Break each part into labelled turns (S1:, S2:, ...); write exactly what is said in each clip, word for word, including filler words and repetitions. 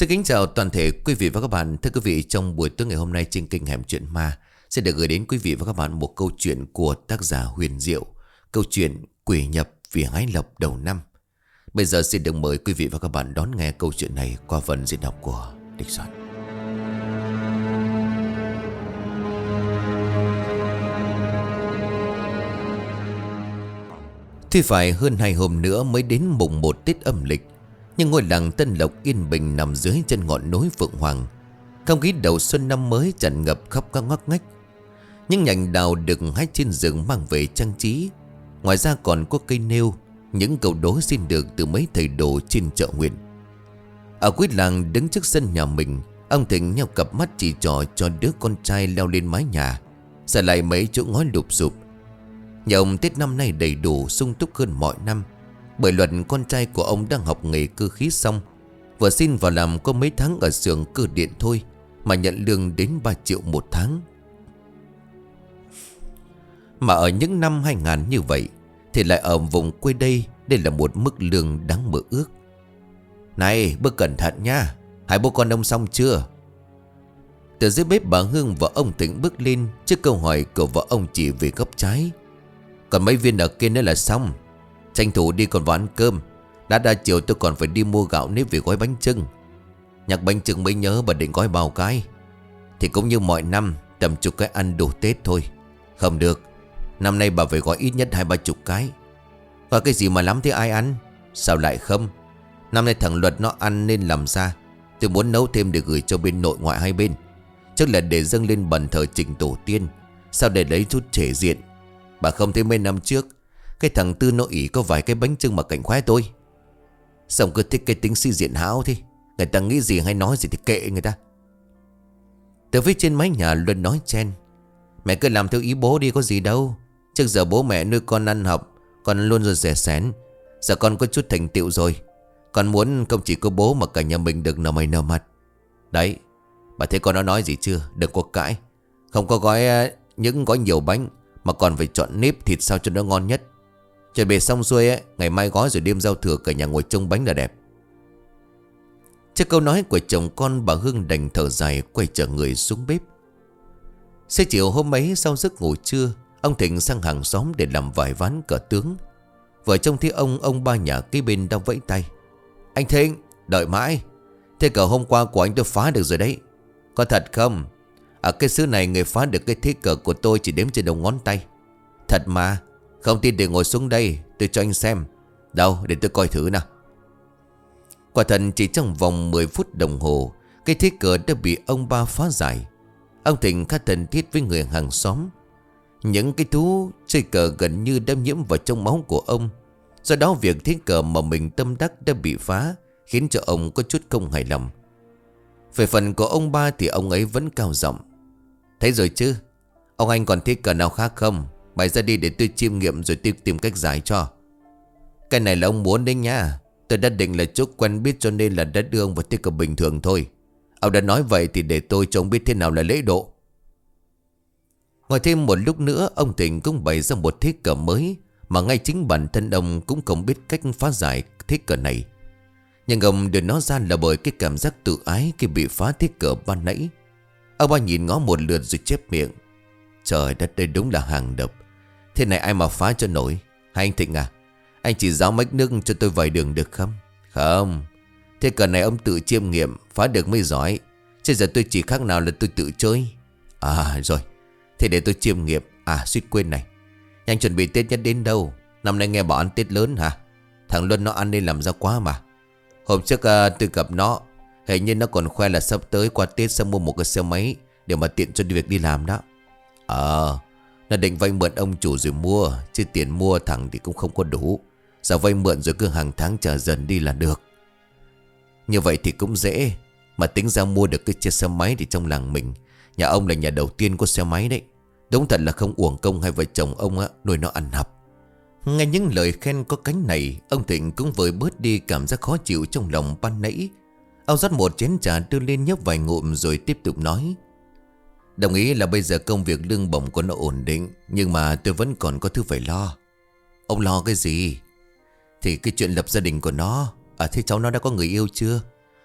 S1: Xin kính chào toàn thể quý vị và các bạn. Thưa quý vị, trong buổi tối ngày hôm nay trên kênh Hẻm Chuyện Ma sẽ được gửi đến quý vị và các bạn một câu chuyện của tác giả Huyền Diệu. Câu chuyện Quỷ nhập vì hái lộc đầu năm. Bây giờ xin được mời quý vị và các bạn đón nghe câu chuyện này qua phần diễn đọc của Địch Soạn. Tuy phải hơn hai hôm nữa mới đến mùng một Tết âm lịch, nhưng ngôi làng Tân Lộc yên bình nằm dưới chân ngọn núi Phượng Hoàng. Không khí đầu xuân năm mới tràn ngập khắp các ngóc ngách. Những nhành đào được hái trên rừng mang về trang trí. Ngoài ra còn có cây nêu, những câu đố xin được từ mấy thầy đồ trên chợ huyện. Ở cuối làng đứng trước sân nhà mình, ông Thịnh nheo cặp mắt chỉ trỏ cho đứa con trai leo lên mái nhà, xả lại mấy chỗ ngói lụp xụp. Nhà ông Tết năm nay đầy đủ sung túc hơn mọi năm, bởi luật con trai của ông đang học nghề cơ khí xong, vừa xin vào làm có mấy tháng ở xưởng cơ điện thôi mà nhận lương đến ba triệu một tháng. Mà ở những năm hai nghìn như vậy thì lại ở vùng quê đây, đây là một mức lương đáng mơ ước. Này, bước cẩn thận nha, hai bố con ông xong chưa? Từ dưới bếp bà Hương và ông Thịnh bước lên trước câu hỏi của vợ ông chỉ về góc trái. Còn mấy viên ở kia nữa là xong. Tranh thủ đi còn vào ăn cơm. Đã đa chiều tôi còn phải đi mua gạo nếp về gói bánh chưng. Nhắc bánh chưng mới nhớ bà định gói bao cái. Thì cũng như mọi năm, tầm chục cái ăn đủ Tết thôi. Không được, năm nay bà phải gói ít nhất hai ba chục cái. Và cái gì mà lắm thế ai ăn? Sao lại không? Năm nay thằng Luật nó ăn nên làm ra. Tôi muốn nấu thêm để gửi cho bên nội ngoại hai bên. Chắc là để dâng lên bàn thờ Trình tổ tiên. Sao để lấy chút thể diện. Bà không thấy mấy năm trước cái thằng Tư nó ỉ có vài cái bánh chưng mà cảnh khoái tôi. Xong cứ thích cái tính si diện hão thế. Người ta nghĩ gì hay nói gì thì kệ người ta. Từ phía trên mái nhà Luân nói chen: Mẹ cứ làm theo ý bố đi, có gì đâu. Trước giờ bố mẹ nuôi con ăn học, con luôn rồi rẻ sén. Giờ con có chút thành tựu rồi, con muốn không chỉ có bố mà cả nhà mình được nở mày nở mặt. Đấy, bà thấy con nó nói gì chưa? Đừng có cãi. Không có gói những gói nhiều bánh, mà còn phải chọn nếp thịt sao cho nó ngon nhất. Chuẩn bị xong xuôi ấy, ngày mai gói rồi đêm giao thừa cả nhà ngồi trông bánh là đẹp. Trước câu nói của chồng con, bà Hương đành thở dài quay trở người xuống bếp. Xế chiều hôm ấy sau giấc ngủ trưa, ông Thịnh sang hàng xóm để làm vài ván cờ tướng. Vợ trông thấy ông, ông ba nhà kế bên đang vẫy tay: Anh Thịnh, đợi mãi. Thế cờ hôm qua của anh tôi phá được rồi đấy. Có thật không? Ở cái xứ này người phá được cái thế cờ của tôi chỉ đếm trên đầu ngón tay. Thật mà. Không tin để ngồi xuống đây, tôi cho anh xem. Đâu, để tôi coi thử nào. Quả thật chỉ trong vòng mười phút đồng hồ, cái thế cờ đã bị ông ba phá giải. Ông Thịnh khá thân thiết với người hàng xóm. Những cái thú chơi cờ gần như đã nhiễm vào trong máu của ông. Do đó việc thế cờ mà mình tâm đắc đã bị phá khiến cho ông có chút không hài lòng. Về phần của ông ba thì ông ấy vẫn cao giọng: Thấy rồi chứ, ông anh còn thế cờ nào khác không? Bày ra đi để tôi chiêm nghiệm rồi tôi tìm cách giải cho. Cái này là ông muốn đấy nha. Tôi đã định là chút quen biết cho nên là đã đưa ông vào thế cờ bình thường thôi. Ông đã nói vậy thì để tôi cho ông biết thế nào là lễ độ. Ngồi thêm một lúc nữa, ông Thịnh cũng bày ra một thế cờ mới mà ngay chính bản thân ông cũng không biết cách phá giải thế cờ này. Nhưng ông đưa nó ra là bởi cái cảm giác tự ái khi bị phá thế cờ ban nãy. Ông ba nhìn ngó một lượt rồi chép miệng: Trời đất, đây đúng là hàng độc. Thế này ai mà phá cho nổi. Hay anh Thịnh à, anh chỉ giáo mách nước cho tôi vài đường được không? Không. Thế cờ này ông tự chiêm nghiệm, phá được mới giỏi. Chứ giờ tôi chỉ khác nào là tôi tự chơi. À rồi, thế để tôi chiêm nghiệm. À suýt quên này, anh chuẩn bị Tết nhất đến đâu? Năm nay nghe bảo ăn Tết lớn hả? Thằng Luân nó ăn nên làm ra quá mà. Hôm trước uh, tôi gặp nó, hình như nó còn khoe là sắp tới qua Tết sẽ mua một cái xe máy để mà tiện cho việc đi làm đó. Ờ, nó định vay mượn ông chủ rồi mua, chứ tiền mua thằng thì cũng không có đủ. Giờ vay mượn rồi cứ hàng tháng trả dần đi là được. Như vậy thì cũng dễ. Mà tính ra mua được cái chiếc xe máy thì trong làng mình, nhà ông là nhà đầu tiên có xe máy đấy. Đúng thật là không uổng công hai vợ chồng ông á nuôi nó ăn học. Nghe những lời khen có cánh này, ông Thịnh cũng vơi bớt đi cảm giác khó chịu trong lòng ban nãy. Ông rót một chén trà đưa lên nhấp vài ngụm rồi tiếp tục nói: Đồng ý là bây giờ công việc lương bổng của nó ổn định, nhưng mà tôi vẫn còn có thứ phải lo. Ông lo cái gì? Thì cái chuyện lập gia đình của nó. À thế cháu nó đã có người yêu chưa?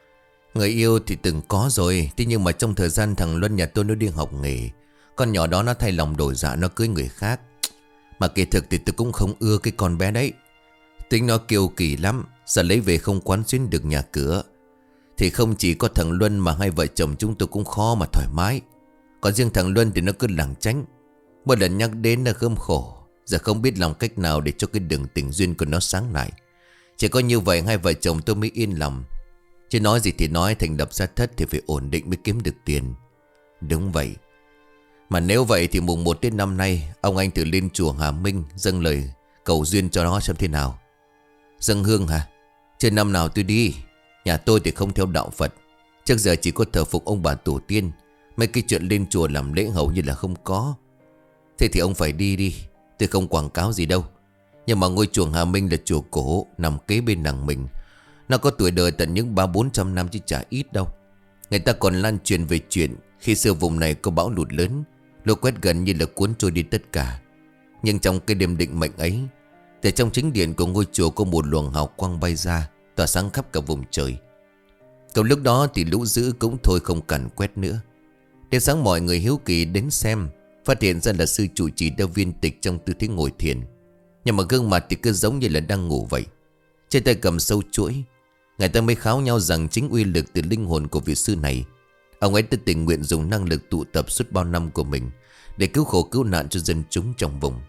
S1: Người yêu thì từng có rồi. Thế nhưng mà trong thời gian thằng Luân nhà tôi nó đi học nghề, con nhỏ đó nó thay lòng đổi dạ, nó cưới người khác. Mà kỳ thực thì tôi cũng không ưa cái con bé đấy. Tính nó kiêu kỳ lắm. Giờ lấy về không quán xuyến được nhà cửa. Thì không chỉ có thằng Luân mà hai vợ chồng chúng tôi cũng khó mà thoải mái. Còn riêng thằng Luân thì nó cứ lảng tránh. Mỗi lần nhắc đến nó gươm khổ. Giờ không biết làm cách nào để cho cái đường tình duyên của nó sáng lại. Chỉ có như vậy hai vợ chồng tôi mới yên lòng. Chứ nói gì thì nói, thành lập gia thất thì phải ổn định mới kiếm được tiền. Đúng vậy. Mà nếu vậy thì mùng một đến năm nay ông anh thử lên chùa Hà Minh dâng lời cầu duyên cho nó xem thế nào. Dâng hương hả? Trên năm nào tôi đi. Nhà tôi thì không theo đạo Phật. Trước giờ chỉ có thờ phụng ông bà tổ tiên. Mấy cái chuyện lên chùa làm lễ hầu như là không có. Thế thì ông phải đi đi. Tôi không quảng cáo gì đâu. Nhưng mà ngôi chùa Hà Minh là chùa cổ, nằm kế bên làng mình. Nó có tuổi đời tận những ba bốn trăm năm chứ chả ít đâu. Người ta còn lan truyền về chuyện khi xưa vùng này có bão lụt lớn, lũ quét gần như là cuốn trôi đi tất cả. Nhưng trong cái đêm định mệnh ấy, từ trong chính điện của ngôi chùa có một luồng hào quang bay ra, tỏa sáng khắp cả vùng trời. Cầu lúc đó thì lũ dữ cũng thôi không càn quét nữa. Đến sáng mọi người hiếu kỳ đến xem, phát hiện ra là sư trụ trì đeo viên tịch trong tư thế ngồi thiền. Nhưng mà gương mặt thì cứ giống như là đang ngủ vậy. Trên tay cầm sâu chuỗi. Người ta mới kháo nhau rằng chính uy lực từ linh hồn của vị sư này. Ông ấy tự tình nguyện dùng năng lực tụ tập suốt bao năm của mình để cứu khổ cứu nạn cho dân chúng trong vùng.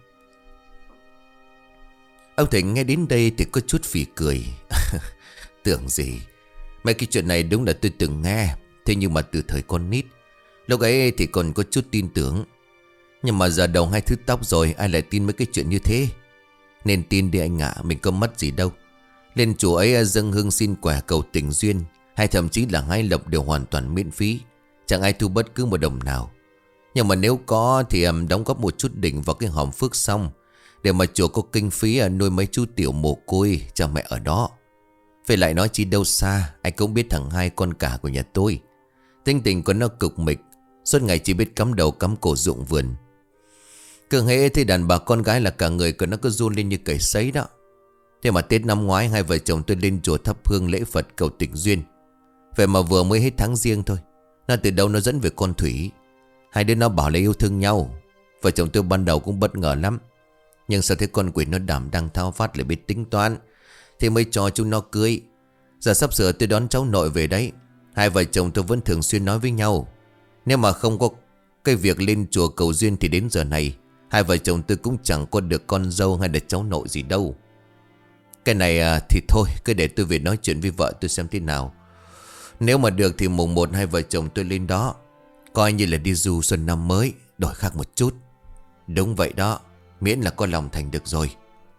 S1: Ông Thịnh nghe đến đây thì có chút phì cười. Tưởng gì. Mấy cái chuyện này đúng là tôi từng nghe. Thế nhưng mà từ thời con nít, lúc ấy thì còn có chút tin tưởng. Nhưng mà giờ đầu hai thứ tóc rồi, ai lại tin mấy cái chuyện như thế. Nên tin đi anh ạ, mình có mất gì đâu. Lên chùa ấy dâng hương xin quẻ cầu tình duyên, hay thậm chí là hai lộc đều hoàn toàn miễn phí. Chẳng ai thu bất cứ một đồng nào. Nhưng mà nếu có thì um, đóng góp một chút đỉnh vào cái hòm phước xong, để mà chùa có kinh phí uh, nuôi mấy chú tiểu mồ côi cha mẹ ở đó. Phải lại nói chi đâu xa, anh cũng biết thằng hai con cả của nhà tôi. Tính tình của nó cực mịch, suốt ngày chỉ biết cắm đầu cắm cổ ruộng vườn. Cứ hễ thấy đàn bà con gái là cả người của nó cứ run lên như cầy sấy đó. Thế mà Tết năm ngoái hai vợ chồng tôi lên chùa thắp hương lễ Phật cầu tình duyên. Vậy mà vừa mới hết tháng riêng thôi, nó từ đâu nó dẫn về con Thủy. Hai đứa nó bảo là yêu thương nhau. Vợ chồng tôi ban đầu cũng bất ngờ lắm. Nhưng sao thấy con quỷ nó đảm đang thao phát lại biết tính toán, thì mới cho chúng nó cưới. Giờ sắp sửa tôi đón cháu nội về đấy. Hai vợ chồng tôi vẫn thường xuyên nói với nhau, nếu mà không có cái việc lên chùa cầu duyên thì đến giờ này hai vợ chồng tôi cũng chẳng có được con dâu hay là cháu nội gì đâu. Cái này à, thì thôi, cứ để tôi về nói chuyện với vợ tôi xem thế nào. Nếu mà được thì mùng một hai vợ chồng tôi lên đó, coi như là đi du xuân năm mới, đổi khác một chút. Đúng vậy đó, miễn là có lòng thành được rồi.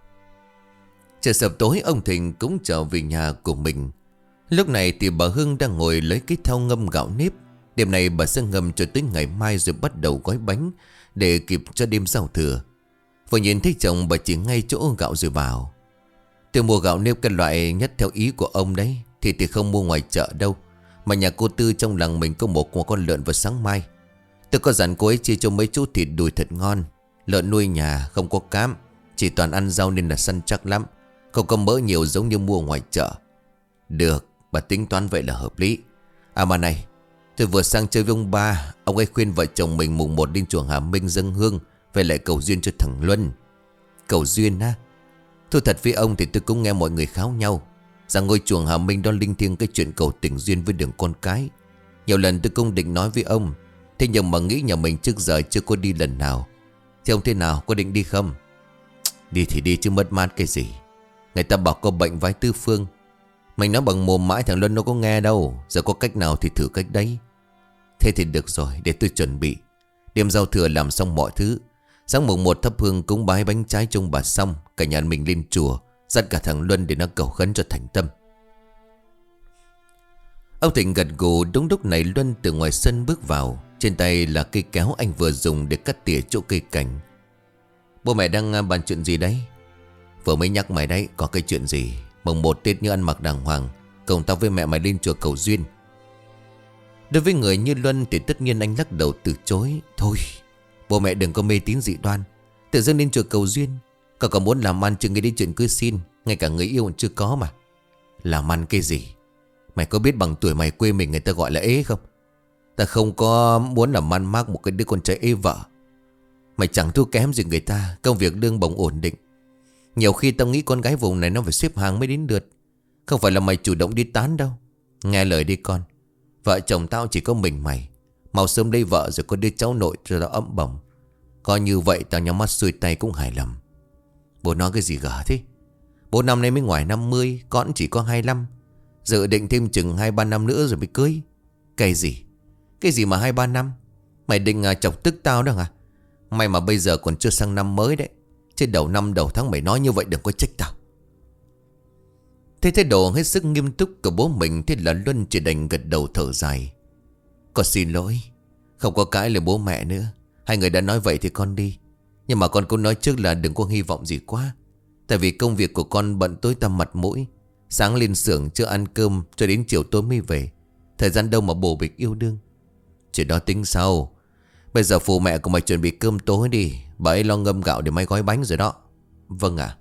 S1: Trời sập tối ông Thịnh cũng trở về nhà của mình. Lúc này thì bà Hương đang ngồi lấy cái thau ngâm gạo nếp. Đêm này bà sẽ ngâm cho tới ngày mai rồi bắt đầu gói bánh để kịp cho đêm giao thừa. Vừa nhìn thấy chồng bà chỉ ngay chỗ gạo rồi bảo: Tôi mua gạo nếp cái loại nhất theo ý của ông đấy. Thì thì không mua ngoài chợ đâu, mà nhà cô Tư trong làng mình có một con lợn vào sáng mai. Tôi có dặn cô ấy chia cho mấy chú thịt đùi thật ngon. Lợn nuôi nhà không có cám, chỉ toàn ăn rau nên là săn chắc lắm, không có mỡ nhiều giống như mua ngoài chợ. Được, bà tính toán vậy là hợp lý. À mà này, tôi vừa sang chơi với ông ba. Ông ấy khuyên vợ chồng mình mùng một lên chùa Hà Minh dâng hương, về lại cầu duyên cho thằng Luân. Cầu duyên á? Thôi thật với ông thì tôi cũng nghe mọi người kháo nhau rằng ngôi chùa Hà Minh đó linh thiêng cái chuyện cầu tình duyên với đường con cái. Nhiều lần tôi cũng định nói với ông, thế nhưng mà nghĩ nhà mình trước giờ chưa có đi lần nào. Thì ông thế nào, có định đi không? Đi thì đi chứ mất mát cái gì. Người ta bảo có bệnh vái tứ phương. Mình nói bằng mồm mãi thằng Luân nó có nghe đâu. Giờ có cách nào thì thử cách đấy. Thế thì được rồi, để tôi chuẩn bị. Đêm giao thừa làm xong mọi thứ, sáng mùng một thắp hương cúng bái bánh trái chung bà xong, cả nhà mình lên chùa, dắt cả thằng Luân để nó cầu khấn cho thành tâm. Ông Thịnh gật gù. Đúng lúc này Luân từ ngoài sân bước vào, trên tay là cây kéo anh vừa dùng để cắt tỉa chỗ cây cảnh. Bố mẹ đang bàn chuyện gì đấy? Vừa mới nhắc mày đấy, có cái chuyện gì? Mùng một Tết như ăn mặc đàng hoàng, cùng tao với mẹ mày lên chùa cầu duyên. Đối với người như Luân thì tất nhiên anh lắc đầu từ chối. Thôi, bố mẹ đừng có mê tín dị đoan. Tự dưng lên chùa cầu duyên, cậu còn muốn làm ăn chứ nghĩ đến chuyện cưới xin. Ngay cả người yêu còn chưa có mà. Làm ăn cái gì? Mày có biết bằng tuổi mày quê mình người ta gọi là ế không? Ta không có muốn là man mác một cái đứa con trai ế vợ. Mày chẳng thua kém gì người ta. Công việc lương bổng ổn định. Nhiều khi tao nghĩ con gái vùng này nó phải xếp hàng mới đến lượt. Không phải là mày chủ động đi tán đâu. Nghe lời đi con. Vợ chồng tao chỉ có mình mày. Mau sớm lấy vợ rồi có đứa cháu nội cho tao ấm bồng. Coi như vậy tao nhắm mắt xuôi tay cũng hài lòng. Bố nói cái gì gở thế? Bố năm nay mới ngoài năm mươi, con chỉ có hai mươi lăm. Dự định thêm chừng hai ba năm nữa rồi mới cưới. Cái gì? Cái gì mà hai ba năm? Mày định à, chọc tức tao đó hả? May mà bây giờ còn chưa sang năm mới đấy. Trên đầu năm đầu tháng mày nói như vậy đừng có trách tao. Thế thái độ hết sức nghiêm túc của bố mình, thế là Luân chỉ đành gật đầu thở dài. Con xin lỗi. Không có cãi lời bố mẹ nữa. Hai người đã nói vậy thì con đi. Nhưng mà con cũng nói trước là đừng có hy vọng gì quá. Tại vì công việc của con bận tối tăm mặt mũi. Sáng lên xưởng chưa ăn cơm cho đến chiều tối mới về. Thời gian đâu mà bổ bịch yêu đương. Chuyện đó tính sau. Bây giờ phụ mẹ của mày chuẩn bị cơm tối đi. Bà ấy lo ngâm gạo để may gói bánh rồi đó. Vâng ạ.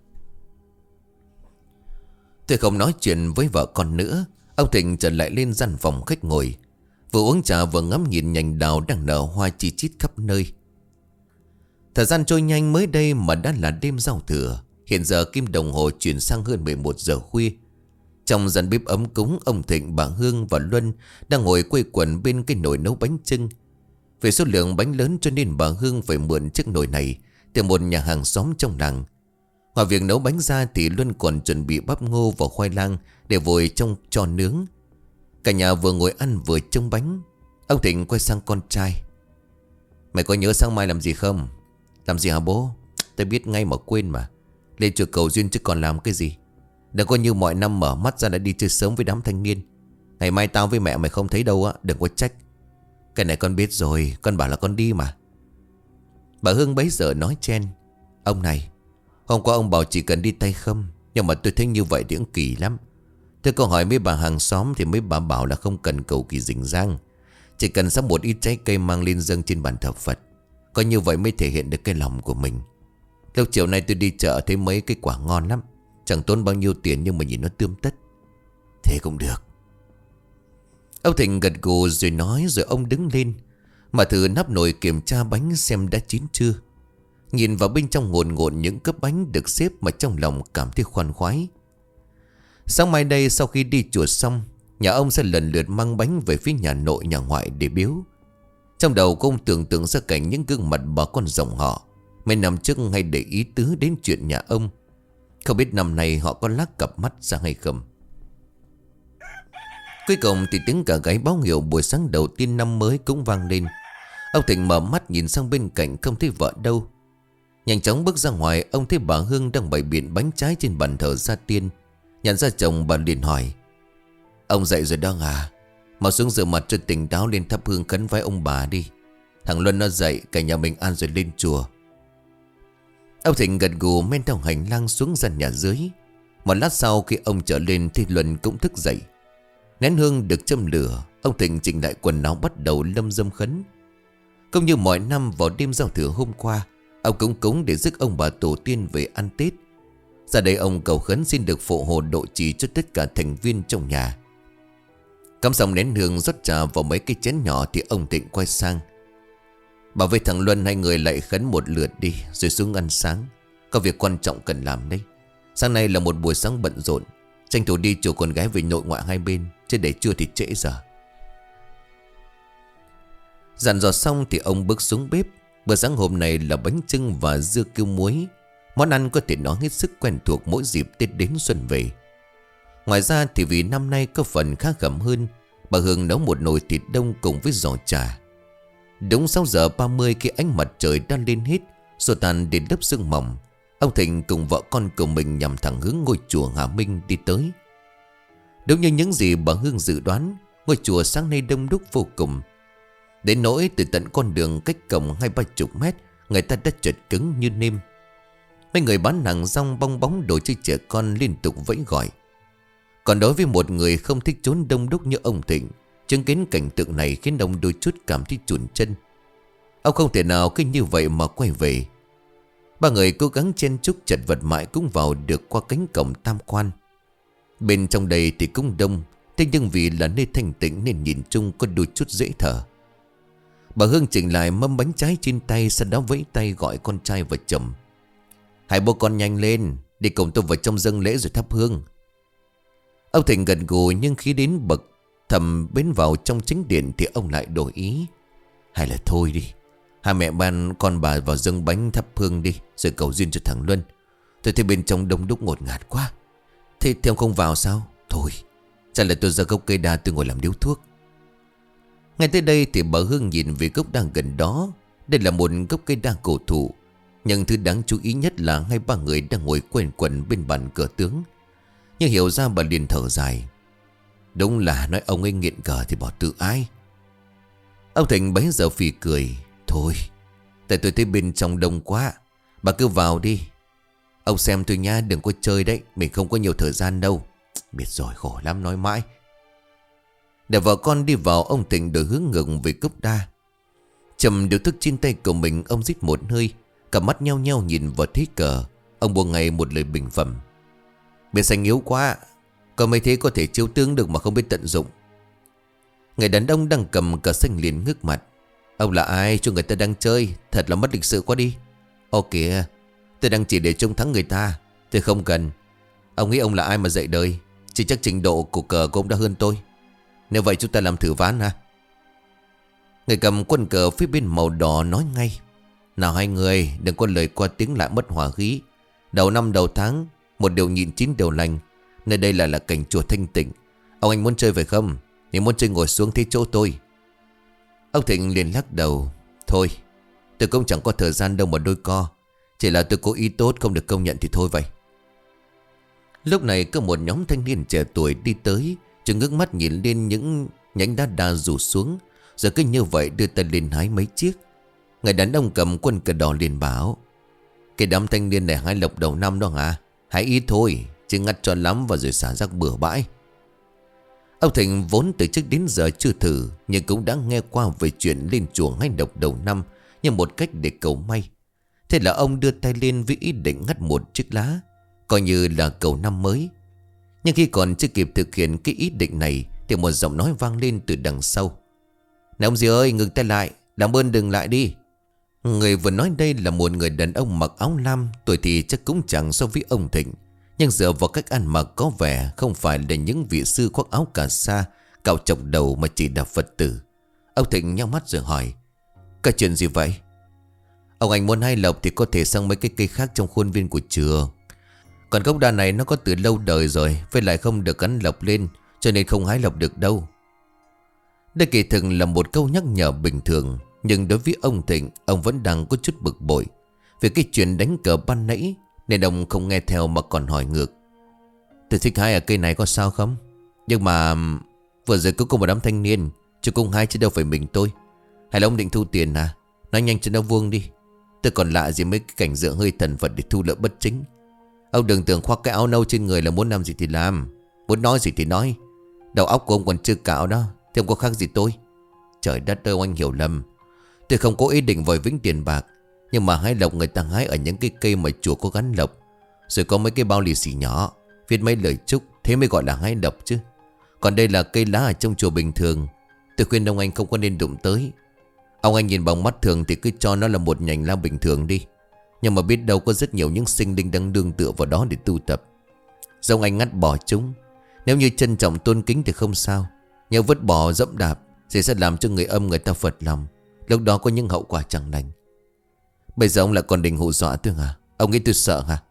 S1: Tôi không nói chuyện với vợ con nữa. Ông Thịnh trở lại lên gian phòng khách ngồi. Vừa uống trà vừa ngắm nhìn nhành đào đang nở hoa chi chít khắp nơi. Thời gian trôi nhanh, mới đây mà đã là đêm giao thừa. Hiện giờ kim đồng hồ chuyển sang hơn mười một giờ khuya. Trong gian bếp ấm cúng, ông Thịnh, bà Hương và Luân đang ngồi quây quần bên cái nồi nấu bánh chưng. Vì số lượng bánh lớn cho nên bà Hương phải mượn chiếc nồi này từ một nhà hàng xóm trong làng. Ngoài việc nấu bánh ra thì Luân còn chuẩn bị bắp ngô và khoai lang để vội trong cho nướng. Cả nhà vừa ngồi ăn vừa trông bánh. Ông Thịnh quay sang con trai. Mày có nhớ sáng mai làm gì không? Làm gì hả bố? Tôi biết ngay mà quên mà. Lên chùa cầu duyên chứ còn làm cái gì. Đừng có như mọi năm mở mắt ra đã đi chơi sớm với đám thanh niên. Ngày mai tao với mẹ mày không thấy đâu á, đừng có trách. Cái này con biết rồi, con bảo là con đi mà. Bà Hương bấy giờ nói chen. Ông này, hôm qua ông bảo chỉ cần đi tay không. Nhưng mà tôi thấy như vậy thì cũng kỳ lắm. Tôi có hỏi mấy bà hàng xóm thì mấy bà bảo là không cần cầu kỳ rình rang. Chỉ cần sắm một ít trái cây mang lên dâng trên bàn thờ Phật. Có như vậy mới thể hiện được cái lòng của mình. Lúc chiều nay tôi đi chợ thấy mấy cái quả ngon lắm. Chẳng tốn bao nhiêu tiền nhưng mà nhìn nó tươm tất. Thế cũng được. Ông Thịnh gật gù rồi nói, rồi ông đứng lên mà thử nắp nồi kiểm tra bánh xem đã chín chưa. Nhìn vào bên trong ngồn ngộn những cốc bánh được xếp mà trong lòng cảm thấy khoan khoái. Sáng mai đây sau khi đi chùa xong, nhà ông sẽ lần lượt mang bánh về phía nhà nội nhà ngoại để biếu. Trong đầu của ông tưởng tượng ra cảnh những gương mặt bà con dòng họ mấy năm trước hay để ý tứ đến chuyện nhà ông. Không biết năm nay họ có lắc cặp mắt ra hay không. Cuối cùng thì tiếng cả gáy báo hiệu buổi sáng đầu tiên năm mới cũng vang lên. Ông Thịnh mở mắt nhìn sang bên cạnh không thấy vợ đâu. Nhanh chóng bước ra ngoài, ông thấy bà Hương đang bày biện bánh trái trên bàn thờ gia tiên. Nhận ra chồng, bà liền hỏi. Ông dậy rồi đó à? Mau xuống rửa mặt cho tỉnh táo lên thắp hương khấn vái ông bà đi. Thằng Luân nó dậy, cả nhà mình ăn rồi lên chùa. Ông Thịnh gật gù men theo hành lang xuống gian nhà dưới. Một lát sau khi ông trở lên thì Luân cũng thức dậy. Nén hương được châm lửa, ông Thịnh chỉnh lại quần áo bắt đầu lâm dâm khấn. Cũng như mọi năm vào đêm giao thừa hôm qua, ông cũng cúng để rước ông bà tổ tiên về ăn Tết. Ra đây ông cầu khấn xin được phù hộ độ trì cho tất cả thành viên trong nhà. Cắm xong nén hương rót trà vào mấy cái chén nhỏ thì ông Thịnh quay sang. Bảo với thằng Luân hai người lại khấn một lượt đi rồi xuống ăn sáng. Có việc quan trọng cần làm đấy. Sáng nay là một buổi sáng bận rộn. Tranh thủ đi chùa con gái về nội ngoại hai bên, chứ để trưa thì trễ giờ. Dặn dò xong thì ông bước xuống bếp. Bữa sáng hôm nay là bánh chưng và dưa kiêu muối. Món ăn có thể nói hết sức quen thuộc mỗi dịp Tết đến xuân về. Ngoài ra thì vì năm nay có phần khá khẩm hơn, bà Hương nấu một nồi thịt đông cùng với giò chả. Đúng sáu giờ ba mươi khi ánh mặt trời đã lên hết, rồi tàn đến lớp sương mỏng, ông Thịnh cùng vợ con của mình nhằm thẳng hướng ngôi chùa Hà Minh đi tới. Đúng như những gì bà Hương dự đoán, ngôi chùa sáng nay đông đúc vô cùng. Đến nỗi từ tận con đường cách cổng hai ba chục mét, người ta đã chật cứng như nêm. Mấy người bán hàng rong bong bóng đồ chơi trẻ con liên tục vẫy gọi. Còn đối với một người không thích trốn đông đúc như ông Thịnh, chứng kiến cảnh tượng này khiến ông đôi chút cảm thấy chùn chân. Ông không thể nào cứ như vậy mà quay về. Ba người cố gắng chen chúc chật vật mãi cũng vào được qua cánh cổng tam quan. Bên trong đây thì cũng đông, Thế nhưng vì là nơi thanh tịnh nên nhìn chung có đôi chút dễ thở. Bà Hương chỉnh lại mâm bánh trái trên tay, sau đó vẫy tay gọi con trai và chồng. Hai bố con nhanh lên, đi cùng tôi vào trong dâng lễ rồi thắp hương. Ông Thịnh gật gù, nhưng khi đến bậc thềm bên vào trong chính điện thì ông lại đổi ý. Hay là thôi đi, hai mẹ ban con bà vào dâng bánh thắp hương đi, rồi cầu duyên cho thằng Luân. Tôi thấy bên trong đông đúc ngột ngạt quá. Thế thì ông không vào sao? Thôi, chắc là tôi ra gốc cây đa tôi ngồi làm điếu thuốc. Ngay tới đây thì bà Hương nhìn về gốc đa gần đó. Đây là một gốc cây đa cổ thụ, nhưng thứ đáng chú ý nhất là hai ba người đang ngồi quanh quẩn bên bàn cờ tướng. Nhưng hiểu ra bà liền thở dài. Đúng là nói ông ấy nghiện cờ thì bỏ tự ái. Ông Thịnh bấy giờ phì cười. Thôi, tại tôi thấy bên trong đông quá, bà cứ vào đi. Ông xem tôi nha, đừng có chơi đấy, mình không có nhiều thời gian đâu. Biết rồi, khổ lắm nói mãi. Để vợ con đi vào, ông Thịnh đổi hướng ngược về cốc đa. Chầm điều thức trên tay của mình, ông rít một hơi, cả mắt nheo nheo nhìn vào thế cờ. Ông buông ngay một lời bình phẩm. Bên xanh yếu quá, còn mấy thế có thể chiếu tướng được mà không biết tận dụng. Người đàn ông đang cầm cờ xanh liền ngước mặt. Ông là ai cho người ta đang chơi? Thật là mất lịch sự quá đi. Ô kìa, tôi đang chỉ để trông thắng người ta, tôi không cần. Ông nghĩ ông là ai mà dạy đời? Chỉ chắc trình độ của cờ của ông đã hơn tôi. Nếu vậy chúng ta làm thử ván ha. Người cầm quân cờ phía bên màu đỏ nói ngay. Nào hai người, đừng có lời qua tiếng lại mất hòa khí. Đầu năm đầu tháng, một điều nhịn chín điều lành. Nơi đây là là cảnh chùa thanh tịnh. Ông anh muốn chơi phải không? Nếu muốn chơi ngồi xuống thế chỗ tôi. Ông Thịnh liền lắc đầu. Thôi, tôi cũng chẳng có thời gian đâu mà đôi co. Chỉ là tôi có ý tốt không được công nhận thì thôi vậy. Lúc này có một nhóm thanh niên trẻ tuổi đi tới. Chúng ngước mắt nhìn lên những nhánh đá đa rủ xuống, rồi cứ như vậy đưa tay lên hái mấy chiếc. Người đàn ông cầm quân cờ đỏ liền bảo. Cái đám thanh niên này hái lộc đầu năm đó hả? Hái ít thôi, chứ ngắt cho lắm và rồi xả rác bừa bãi. Ông Thịnh vốn từ trước đến giờ chưa thử, nhưng cũng đã nghe qua về chuyện lên chùa hái lộc đầu năm như một cách để cầu may. Thế là ông đưa tay lên với ý định ngắt một chiếc lá, coi như là cầu năm mới. Nhưng khi còn chưa kịp thực hiện cái ý định này thì một giọng nói vang lên từ đằng sau. Này ông gì ơi, ngừng tay lại, làm ơn đừng lại đi. Người vừa nói đây là một người đàn ông mặc áo lam, tuổi thì chắc cũng chẳng so với ông Thịnh, nhưng dựa vào cách ăn mặc có vẻ không phải là những vị sư khoác áo cà sa, cạo chọc đầu mà chỉ là Phật tử. Ông Thịnh nhắm mắt rồi hỏi. Cái chuyện gì vậy? Ông anh muốn hái lộc thì có thể sang mấy cái cây khác trong khuôn viên của chùa. Còn gốc đa này nó có từ lâu đời rồi, với lại không được gắn lộc lên, cho nên không hái lộc được đâu. Đây kỳ thực là một câu nhắc nhở bình thường, nhưng đối với ông Thịnh, ông vẫn đang có chút bực bội về cái chuyện đánh cờ ban nãy, nên ông không nghe theo mà còn hỏi ngược. Tôi thích hái ở cây này có sao không? Nhưng mà vừa rồi cứ có một đám thanh niên, chứ cũng hái chứ đâu phải mình tôi. Hay là ông định thu tiền à? Nói nhanh cho nó vuông đi. Tôi còn lạ gì mấy cái cảnh dựa hơi thần Phật để thu lợi bất chính. Ông đừng tưởng khoác cái áo nâu trên người là muốn làm gì thì làm, muốn nói gì thì nói. Đầu óc của ông còn chưa cạo đó, thì ông có khác gì tôi? Trời đất ơi, anh hiểu lầm. Tôi không có ý định vòi vĩnh tiền bạc, nhưng mà hái lộc người ta hái ở những cái cây mà chùa có gắn lộc, rồi có mấy cái bao lì xì nhỏ viết mấy lời chúc, thế mới gọi là hái lộc chứ. Còn đây là cây lá ở trong chùa bình thường. Tôi khuyên ông anh không có nên đụng tới. Ông anh nhìn bằng mắt thường thì cứ cho nó là một nhành lá bình thường đi, nhưng mà biết đâu có rất nhiều những sinh linh đang nương tựa vào đó để tu tập. Dòng anh ngắt bỏ chúng. Nếu như trân trọng tôn kính thì không sao, nhưng vứt bỏ dẫm đạp thì sẽ làm cho người âm người ta phật lòng. Lúc đó có những hậu quả chẳng lành. Bây giờ ông lại còn định hù dọa tôi hả? Ông nghĩ tôi sợ hả?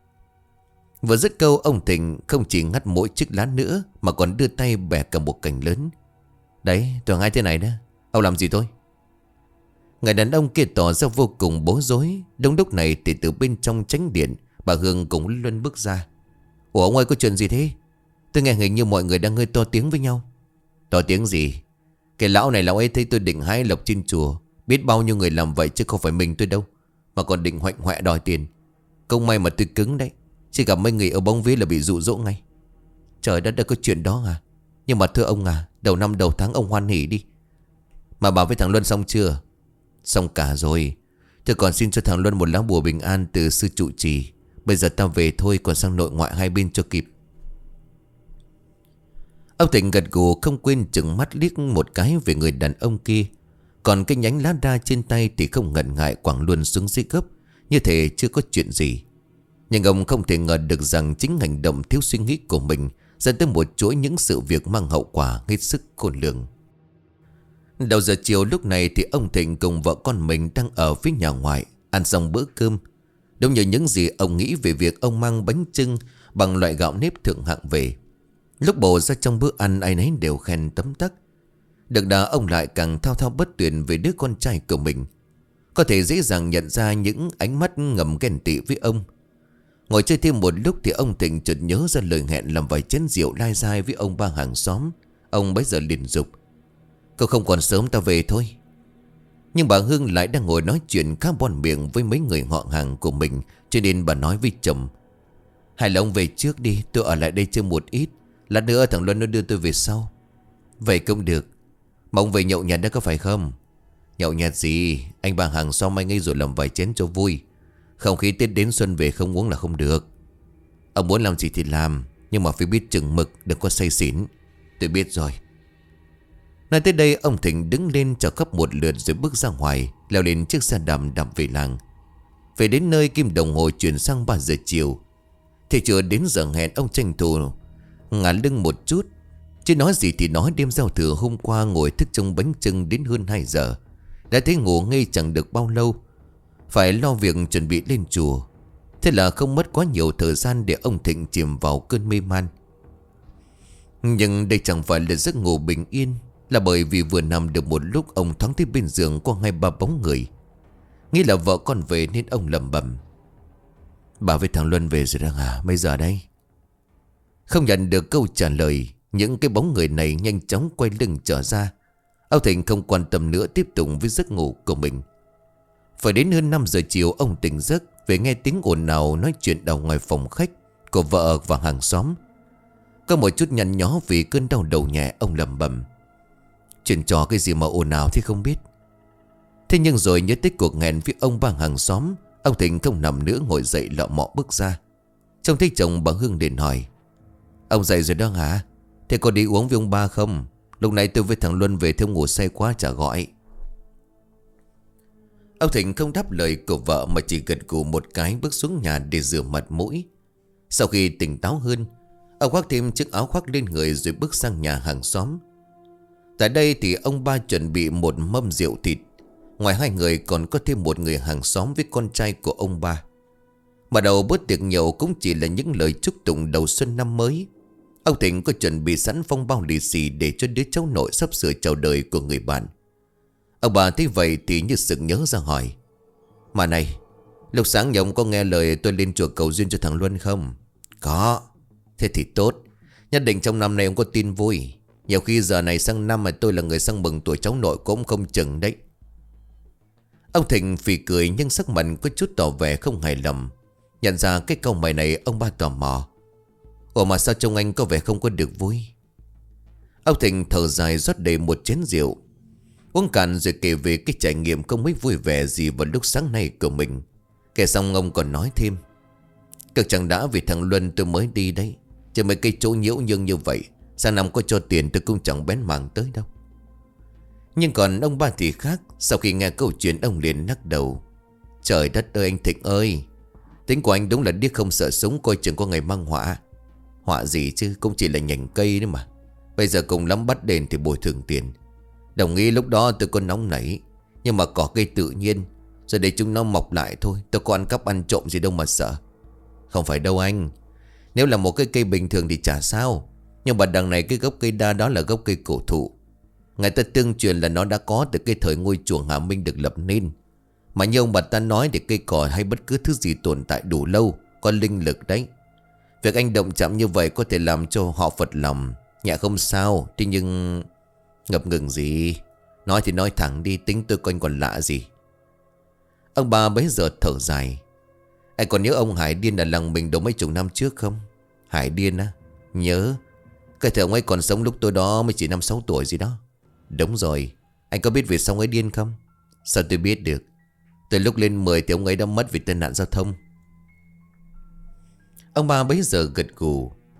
S1: Vừa dứt câu, ông Thịnh không chỉ ngắt mỗi chiếc lá nữa mà còn đưa tay bẻ cả một cành lớn. Đấy, tôi ngay thế này đó. Ông làm gì tôi? Người đàn ông kia tỏ ra vô cùng bối rối. Đúng lúc này thì từ bên trong chánh điện, bà Hương cũng luân bước ra. Ủa ông ơi, có chuyện gì thế? Tôi nghe hình như mọi người đang hơi to tiếng với nhau. To tiếng gì? Cái lão này lão ấy thấy tôi định hái lộc trên chùa, biết bao nhiêu người làm vậy chứ không phải mình tôi đâu, mà còn định hoạnh hoẹ đòi tiền. Không may mà tôi cứng đấy, chỉ gặp mấy người ở bóng vía là bị dụ dỗ ngay. Trời đất, đã có chuyện đó à? Nhưng mà thưa ông à, đầu năm đầu tháng ông hoan hỉ đi. Mà bảo với thằng Luân xong chưa? Xong cả rồi. Tôi còn xin cho thằng Luân một lá bùa bình an từ sư trụ trì. Bây giờ tao về thôi, còn sang nội ngoại hai bên cho kịp. Ông Thịnh gật gù không quên chừng mắt liếc một cái về người đàn ông kia. Còn cái nhánh lá đa trên tay thì không ngần ngại quẳng luôn xuống dưới gấp, như thể chưa có chuyện gì. Nhưng ông không thể ngờ được rằng chính hành động thiếu suy nghĩ của mình dẫn tới một chuỗi những sự việc mang hậu quả hết sức khôn lường. Đầu giờ chiều lúc này thì ông Thịnh cùng vợ con mình đang ở phía nhà ngoài ăn xong bữa cơm. Đúng như những gì ông nghĩ về việc ông mang bánh chưng bằng loại gạo nếp thượng hạng về. Lúc bổ ra trong bữa ăn ai nấy đều khen tấm tắc. Được đó ông lại càng thao thao bất tuyệt về đứa con trai của mình. Có thể dễ dàng nhận ra những ánh mắt ngầm ghen tị với ông. Ngồi chơi thêm một lúc thì ông Thịnh chợt nhớ ra lời hẹn làm vài chén rượu lai dai với ông ba hàng xóm. Ông bấy giờ liền dục: "Cậu không còn sớm, ta về thôi." Nhưng bà Hương lại đang ngồi nói chuyện khá bon miệng với mấy người họ hàng của mình, cho nên bà nói với chồng: "Hay là ông về trước đi, tôi ở lại đây chơi một ít, lát nữa thằng Luân nó đưa tôi về sau." "Vậy cũng được. Mà ông về nhậu nhẹt đó có phải không?" "Nhậu nhẹt gì, anh bà hàng xóm anh ấy rồi làm vài chén cho vui. Không khí Tết đến xuân về không uống là không được. Ông muốn làm gì thì làm, nhưng mà phải biết chừng mực, đừng có say xỉn." "Tôi biết rồi." Nói tới đây ông Thịnh đứng lên chào khắp một lượt rồi bước ra ngoài, leo lên chiếc xe đạp đạp về làng. Về đến nơi kim đồng hồ chuyển sang ba giờ chiều. Thì chưa đến giờ hẹn ông tranh thủ ngả lưng một chút. Chứ nói gì thì nói, đêm giao thừa hôm qua ngồi thức trong bánh chưng đến hơn hai giờ. Đã thấy ngủ ngây chẳng được bao lâu, phải lo việc chuẩn bị lên chùa. Thế là không mất quá nhiều thời gian để ông Thịnh chìm vào cơn mê man. Nhưng đây chẳng phải là giấc ngủ bình yên, là bởi vì vừa nằm được một lúc ông thoáng thấy bên giường có hai ba bóng người. Nghĩ là vợ con về nên ông lẩm bẩm: "Bà với thằng Luân về rồi đó à, mấy giờ đây?" Không nhận được câu trả lời, những cái bóng người này nhanh chóng quay lưng trở ra. Ông Thịnh không quan tâm nữa, tiếp tục với giấc ngủ của mình. Phải đến hơn năm giờ chiều ông tỉnh giấc về nghe tiếng ồn ào nói chuyện ở ngoài phòng khách của vợ và hàng xóm. Có một chút nhăn nhó vì cơn đau đầu nhẹ, ông lẩm bẩm: "Chuyện trò cái gì mà ồn ào thế không biết." Thế nhưng rồi nhớ tới cuộc hẹn với ông ba hàng xóm, ông Thịnh không nằm nữa, ngồi dậy lọ mọ bước ra. Trông thấy chồng bà Hương liền hỏi: "Ông dậy rồi đó hả? Thế có đi uống với ông ba không? Lúc này tôi với thằng Luân về theo ngủ say quá chả gọi." Ông Thịnh không đáp lời của vợ mà chỉ gật gù một cái, bước xuống nhà để rửa mặt mũi. Sau khi tỉnh táo hơn, ông khoác thêm chiếc áo khoác lên người rồi bước sang nhà hàng xóm. Tại đây thì ông ba chuẩn bị một mâm rượu thịt. Ngoài hai người còn có thêm một người hàng xóm với con trai của ông ba. Mà đầu bữa tiệc nhậu cũng chỉ là những lời chúc tụng đầu xuân năm mới. Ông Thịnh có chuẩn bị sẵn phong bao lì xì để cho đứa cháu nội sắp sửa chào đời của người bạn. Ông bà thấy vậy thì như sực nhớ ra hỏi: "Mà này, lúc sáng nhà ông có nghe lời tôi lên chùa cầu duyên cho thằng Luân không?" "Có." "Thế thì tốt. Nhất định trong năm nay ông có tin vui. Nhiều khi giờ này sang năm mà tôi là người sang mừng tuổi cháu nội cũng không chừng đấy." Ông Thịnh phì cười nhưng sắc mặt có chút tỏ vẻ không hài lòng. Nhận ra cái câu mày này, ông ba tò mò: "Ủa mà sao trông anh có vẻ không có được vui?" Ông Thịnh thở dài rót đầy một chén rượu, uống cạn rồi kể về cái trải nghiệm không mấy vui vẻ gì vào lúc sáng nay của mình. Kể xong ông còn nói thêm: "Cực chẳng đã vì thằng Luân tôi mới đi đấy, chứ mấy cái chỗ nhiễu nhương như vậy sang năm có cho tiền tôi cũng chẳng bén mảng tới đâu." Nhưng còn ông ba thì khác. Sau khi nghe câu chuyện ông liền lắc đầu: "Trời đất ơi anh Thịnh ơi, tính của anh đúng là điếc không sợ súng, coi chừng có ngày mang họa." "Họa gì chứ, cũng chỉ là nhành cây đấy mà. Bây giờ cùng lắm bắt đền thì bồi thường tiền. Đồng ý lúc đó tôi có nóng nảy, nhưng mà cỏ cây tự nhiên, rồi để chúng nó mọc lại thôi. Tôi có ăn cắp ăn trộm gì đâu mà sợ." "Không phải đâu anh. Nếu là một cái cây bình thường thì chả sao. Nhưng mà đằng này cái gốc cây đa đó là gốc cây cổ thụ. Người ta tương truyền là nó đã có từ cái thời ngôi chùa Hà Minh được lập nên. Mà như ông bà ta nói thì cây cỏ hay bất cứ thứ gì tồn tại đủ lâu có linh lực đấy. Việc anh động chạm như vậy có thể làm cho họ phật lòng. Nhẹ không sao, thế nhưng..." "Ngập ngừng gì? Nói thì nói thẳng đi, tính tôi coi còn lạ gì." Ông bà bấy giờ thở dài: "Anh còn nhớ ông Hải Điên ở làng mình đâu mấy chục năm trước không?" "Hải Điên á? Nhớ. Cái thời ông ấy còn sống lúc tôi đó mới chỉ năm sáu tuổi gì đó." "Đúng rồi. Anh có biết vì sao ông ấy điên không?" "Sao tôi biết được? Từ lúc lên mười thì ông ấy đã mất vì tai nạn giao thông." Ông ba bấy giờ gật gù: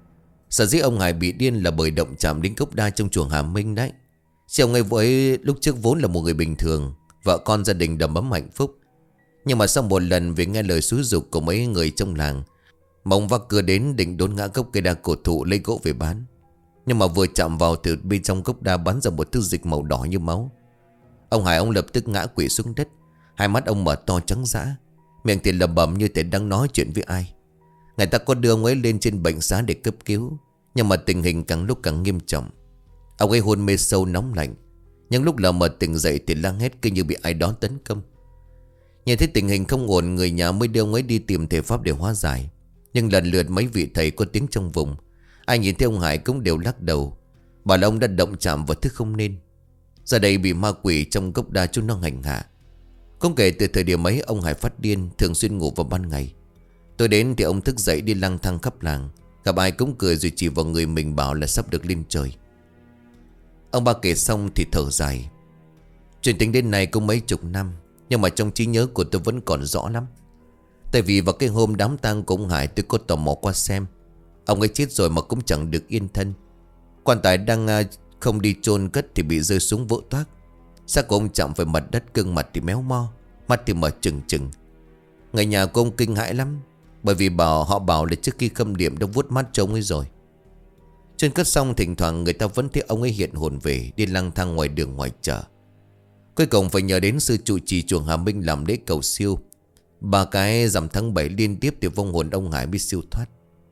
S1: Sở dĩ ông Hải bị điên là bởi động chạm đến cốc đa trong chùa Hà Minh đấy. Chứ ông ấy với lúc trước vốn là một người bình thường, vợ con gia đình đầm ấm hạnh phúc. Nhưng mà sau một lần vì nghe lời xúi giục của mấy người trong làng, mong vác cưa đến định đốn ngã gốc cây đa cổ thụ lấy gỗ về bán. Nhưng mà vừa chạm vào từ bên trong gốc đa bắn ra một thứ dịch màu đỏ như máu. Ông Hải ông lập tức ngã quỵ xuống đất. Hai mắt ông mở to trắng dã, miệng thì lẩm bẩm như thể đang nói chuyện với ai. Người ta có đưa ông ấy lên trên bệnh xá để cấp cứu, nhưng mà tình hình càng lúc càng nghiêm trọng. Ông ấy hôn mê sâu nóng lạnh, nhưng lúc lờ mờ tỉnh dậy thì la hét cứ như bị ai đó tấn công. Nhìn thấy tình hình không ổn, người nhà mới đưa ông ấy đi tìm thầy pháp để hóa giải. Nhưng lần lượt mấy vị thầy có tiếng trong vùng, ai nhìn thấy ông Hải cũng đều lắc đầu, bảo là ông đã động chạm vào thứ không nên. Giờ đây bị ma quỷ trong gốc đa chúng nó hành hạ. Không kể từ thời điểm ấy ông Hải phát điên, thường xuyên ngủ vào ban ngày. Tôi đến thì ông thức dậy đi lang thang khắp làng, gặp ai cũng cười rồi chỉ vào người mình bảo là sắp được lên trời. Ông ba kể xong thì thở dài. Chuyện tính đến nay cũng mấy chục năm, nhưng mà trong trí nhớ của tôi vẫn còn rõ lắm. Tại vì vào cái hôm đám tang của ông Hải, tôi có tò mò qua xem. Ông ấy chết rồi mà cũng chẳng được yên thân. Quan tài đang không đi chôn cất thì bị rơi xuống vỡ toác. Xác của ông chạm phải mặt đất, gương mặt thì méo mo, mắt thì mở trừng trừng. Người nhà của ông kinh hãi lắm, bởi vì bảo họ bảo là trước khi khâm liệm đã vuốt mắt cho ông ấy rồi. Chôn cất xong thỉnh thoảng người ta vẫn thấy ông ấy hiện hồn về, đi lang thang ngoài đường ngoài chợ. Cuối cùng phải nhờ đến sư trụ trì chùa Hà Minh làm lễ cầu siêu. Ba cái rằm tháng bảy liên tiếp thì vong hồn ông Hải mới siêu thoát.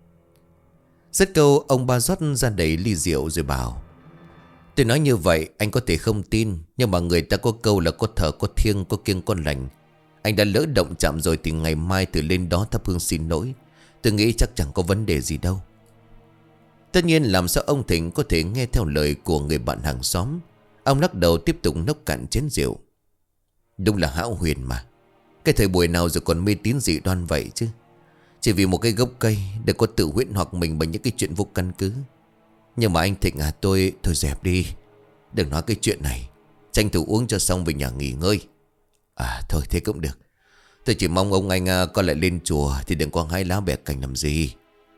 S1: Rất câu ông ba rót ra đầy ly rượu rồi bảo: tôi nói như vậy anh có thể không tin, nhưng mà người ta có câu là có thờ có thiêng, có kiêng có lành. Anh đã lỡ động chạm rồi thì ngày mai từ lên đó thắp hương xin lỗi. Tôi nghĩ chắc chẳng có vấn đề gì đâu. Tất nhiên làm sao ông Thịnh có thể nghe theo lời của người bạn hàng xóm. Ông lắc đầu tiếp tục nốc cạn chén rượu. Đúng là hão huyền mà. Cái thời buổi nào rồi còn mê tín dị đoan vậy chứ. Chỉ vì một cái gốc cây để có tự huyễn hoặc mình bằng những cái chuyện vô căn cứ. Nhưng mà anh Thịnh à, tôi Thôi dẹp đi, đừng nói cái chuyện này. Tranh thủ uống cho xong về nhà nghỉ ngơi. À thôi thế cũng được. Tôi chỉ mong ông anh à, có lại lên chùa thì đừng có hái lá bẻ cành làm gì.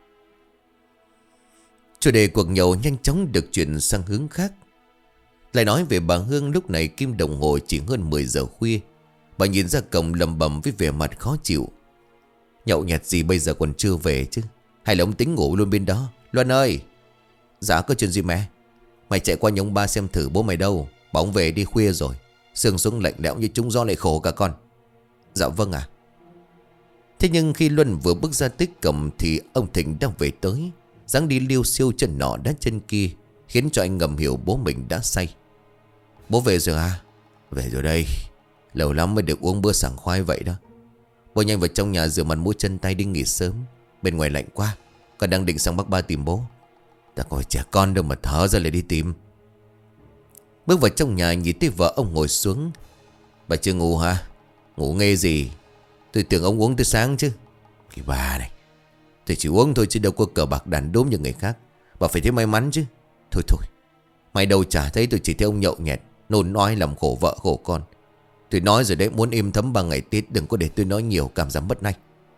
S1: Chủ đề cuộc nhậu nhanh chóng được chuyển sang hướng khác. Lại nói về bà Hương. Lúc này kim đồng hồ chỉ hơn mười giờ khuya. Bà nhìn ra cổng lầm bầm với vẻ mặt khó chịu. Nhậu nhẹt gì bây giờ còn chưa về chứ? Hay là ông tính ngủ luôn bên đó? Luân ơi! Dạ có chuyện gì mẹ? Mày chạy qua nhà ông ba xem thử bố mày đâu. Bảo ông về đi, khuya rồi. Sương xuống lạnh lẽo như trúng gió lại khổ cả con. Dạ vâng ạ. Thế nhưng khi Luân vừa bước ra tới cổng thì ông Thịnh đang về tới. Dáng đi liêu siêu chân nọ đá chân kia, khiến cho anh ngầm hiểu bố mình đã say. Bố về rồi à? Về rồi đây. Lâu lắm mới được uống bữa sảng khoái vậy đó. Bố nhanh vào trong nhà rửa mặt mũi chân tay đi nghỉ sớm. Bên ngoài lạnh quá. Con đang định sang Bắc Ba tìm bố. Ta coi trẻ con đâu mà thở ra lại đi tìm. Bước vào trong nhà nhìn thấy vợ ông ngồi xuống. Bà chưa ngủ hả? Ngủ nghe gì? Tôi tưởng ông uống tới sáng chứ. Cái bà này, tôi chỉ uống thôi chứ đâu có cờ bạc đàn đốm như người khác. Bà phải thấy may mắn chứ. Thôi thôi, mày đâu chả thấy, tôi chỉ thấy ông nhậu nhẹt, nôn nói làm khổ vợ khổ con. Tôi nói rồi đấy, muốn im thấm ba ngày Tết đừng có để tôi nói nhiều, cảm giác mất nanh.